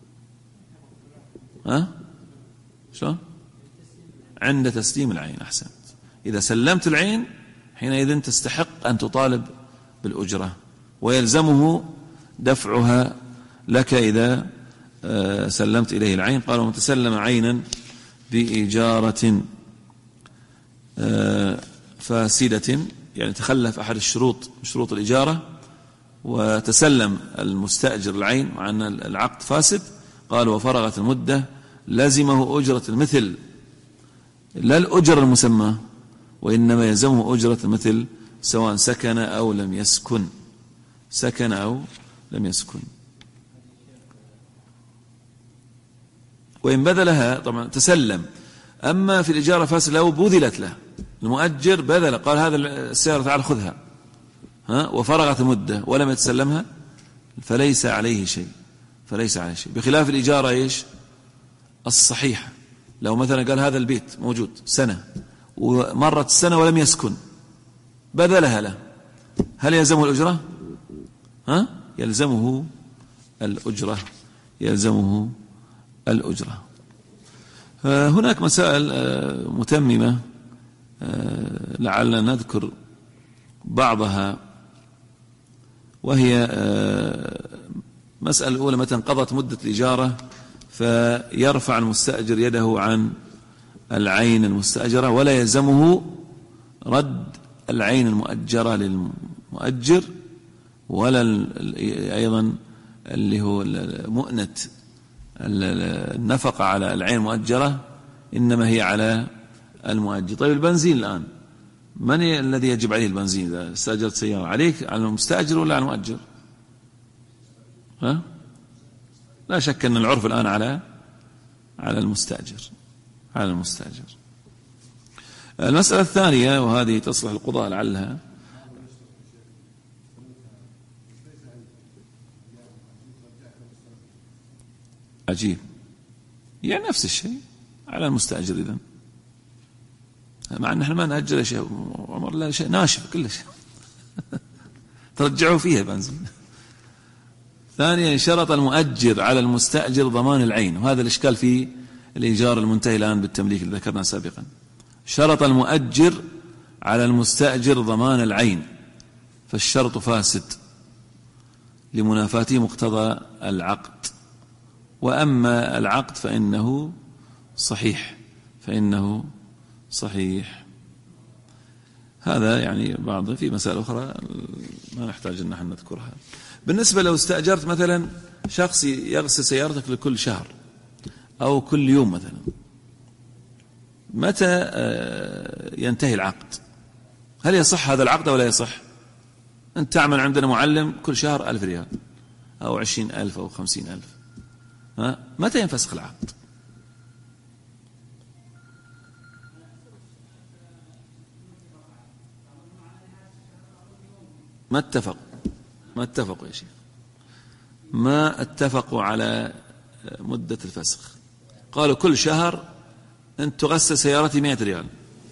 شلون؟ عند تسليم العين. أحسنت. إذا سلمت العين حينئذ تستحق أن تطالب بالأجرة، ويلزمه دفعها لك إذا سلمت إليه العين. قال ومن تسلم عينا بإجارة فاسدة، يعني تخلف أحد شروط الإجارة وتسلم المستأجر العين مع أن العقد فاسد، قال وفرغت المدة لزمه أجرة المثل، لا الأجر المسمى، وإنما يلزمه أجرة المثل سواء سكن أو لم يسكن، سكن أو لم يسكن. وإن بذلها طبعا تسلم. أما في الإجارة فاسد لو بذلت له، المؤجر بذل قال هذا السيارة تعال خذها وفرغت المدة ولم يتسلمها فليس عليه شيء، فليس عليه شيء. بخلاف الإجارة إيش الصحيحة، لو مثلا قال هذا البيت موجود سنة ومرت السنة ولم يسكن بذلها له، هل يلزمه الأجرة؟ يلزمه الأجرة، يلزمه الأجرة. هناك مسائل متممة لعلنا نذكر بعضها، وهي مسألة الأولى متى انقضت مدة الإجارة فيرفع المستأجر يده عن العين المستأجرة ولا يلزمه رد العين المؤجرة للمؤجر، ولا أيضا اللي هو مؤنة النفقة على العين المؤجرة، إنما هي على المؤجر. طيب البنزين الآن من الذي يجب عليه البنزين إذا استأجرت سيارة؟ عليك على المستأجر ولا على المؤجر؟ لا شك أن العرف الآن على المستأجر، على المستأجر. المسألة الثانية وهذه تصلح القضاء لعلها، عجيب، يعني نفس الشيء على المستأجر إذن، مع أن نحن ما نأجر شيء عمر لا شيء ناشف كل شيء ترجعوا فيها بنزين. ثانيا شرط المؤجر على المستأجر ضمان العين، وهذا الإشكال في الإيجار المنتهي الآن بالتمليك اللي ذكرنا سابقا. شرط المؤجر على المستأجر ضمان العين فالشرط فاسد لمنافاته مقتضى العقد، وأما العقد فإنه صحيح، فإنه صحيح. هذا يعني بعض. في مسائل أخرى ما نحتاج أن نحن نذكرها. بالنسبة لو استأجرت مثلا شخص يغسل سيارتك لكل شهر أو كل يوم مثلا، متى ينتهي العقد؟ هل يصح هذا العقد ولا يصح؟ أنت تعمل عندنا معلم كل شهر 1000 ريال أو 20,000 أو 50,000، متى ينفسخ العقد؟ ما اتفقوا يا شيخ، ما اتفقوا على مدة الفسخ. قالوا كل شهر أنت تغسل سيارتي 100 ريال.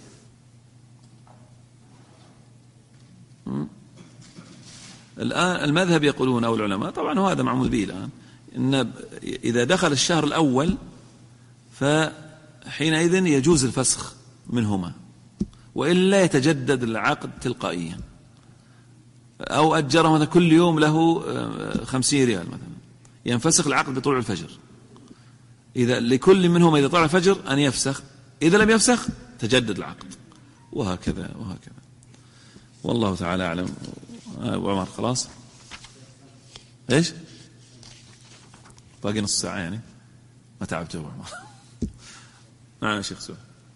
الآن المذهب يقولون أو العلماء طبعا وهذا معمول به الآن، إن إذا دخل الشهر الأول فحينئذ يجوز الفسخ منهما، وإلا يتجدد العقد تلقائيا. أو أجر مثلا كل يوم له 50 ريال مثلا، ينفسخ العقد بطلوع الفجر. إذا لكل منهما إذا طلع الفجر أن يفسخ، إذا لم يفسخ تجدد العقد، وهكذا وهكذا. والله تعالى أعلم. وعمر خلاص إيش باقي نص ساعة يعني ما تعبت يا عمر. نعم يا شيخ سؤال.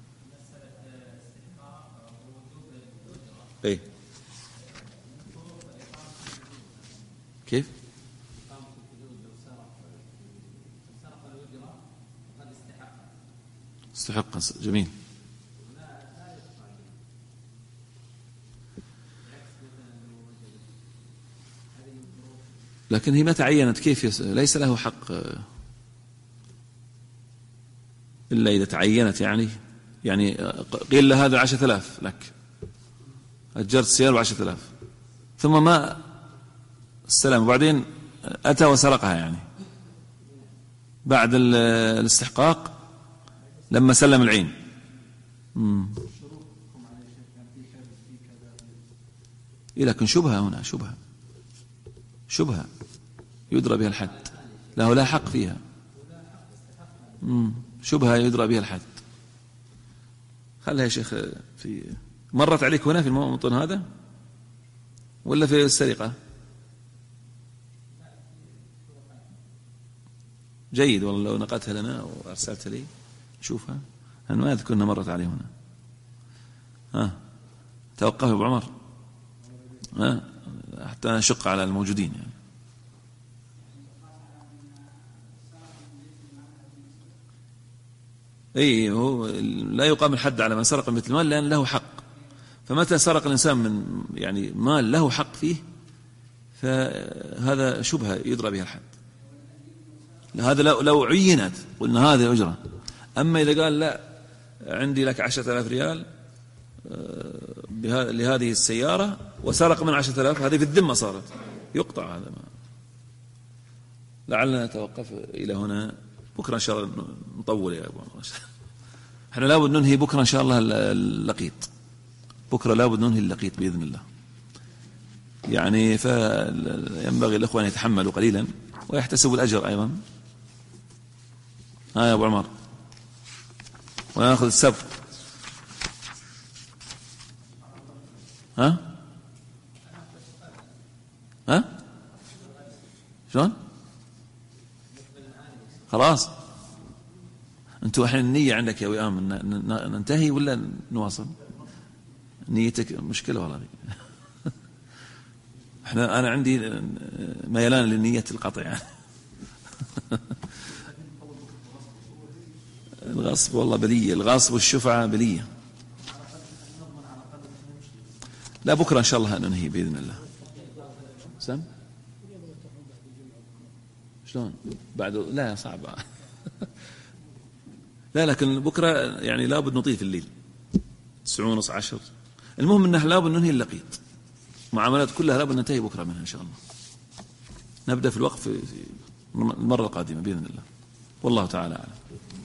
إيه كيف؟ استحق جميل. لكن هي ما تعينت كيف ليس له حق إلا إذا تعينت، يعني قيل له هذا 10,000 لك، أجرت السيارة 10,000 ثم ما السلام وبعدين أتى وسرقها، يعني بعد الاستحقاق لما سلم العين. لكن شبهة هنا، شبهة يدرى بها الحد، له لا حق فيها. شبهة يدرى بها الحد. خلها يا شيخ. مرت عليك هنا في الموطن هذا ولا في السرقة؟ جيد والله، لو نقلتها لنا وأرسلت لي شوفها، أنا ما أذكر أنها مرت علي هنا. توقف يا أبو عمر، حتى أشق على الموجودين يعني. أي هو لا يقام الحد على من سرق من بيت المال لأن له حق. فمتى سرق الإنسان من يعني مال له حق فيه فهذا شبهة يدرى بها الحد. هذا لو عينت قلنا هذه أجرة. أما إذا قال لا عندي لك 10,000 ريال لهذه السيارة وسرق من 10,000، هذه في الذمة صارت، يقطع هذا. ما لعلنا نتوقف إلى هنا، بكرة إن شاء الله نطول يا أبو عمر. احنا لابد ننهي بكرة إن شاء الله اللقيط، بكرة لابد ننهي اللقيط بإذن الله يعني. فينبغي الأخوة أن يتحملوا قليلا ويحتسبوا الأجر أيضا. يا أبو عمر ونأخذ السبق. شلون؟ خلاص أنتوا الحين النية عندك يا وئام ننتهي ولا نواصل؟ نيتك مشكلة والله. أنا عندي ميلان للنية القطع يعني. الغصب والله بلية، الغصب والشفعة بلية. لا بكرة إن شاء الله ننهي بإذن الله. سم شلون بعد؟ لا صعب. لا لكن بكرة يعني لابد نطيف الليل 9:30 10. المهم أنه لابد ننهي اللقيط، معاملات كلها لابد ننتهي بكرة منها إن شاء الله. نبدأ في الوقف في المرة القادمة بإذن الله، والله تعالى أعلم.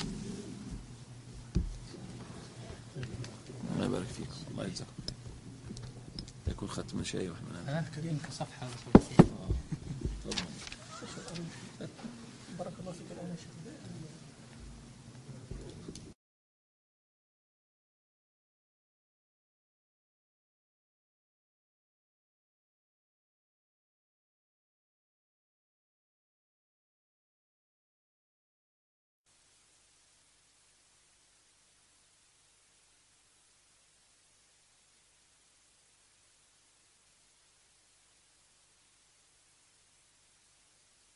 الله يبارك فيكم، الله يجزاكم. يكون ختم شيء وإحنا كريم كصفحة. بارك الله فيك.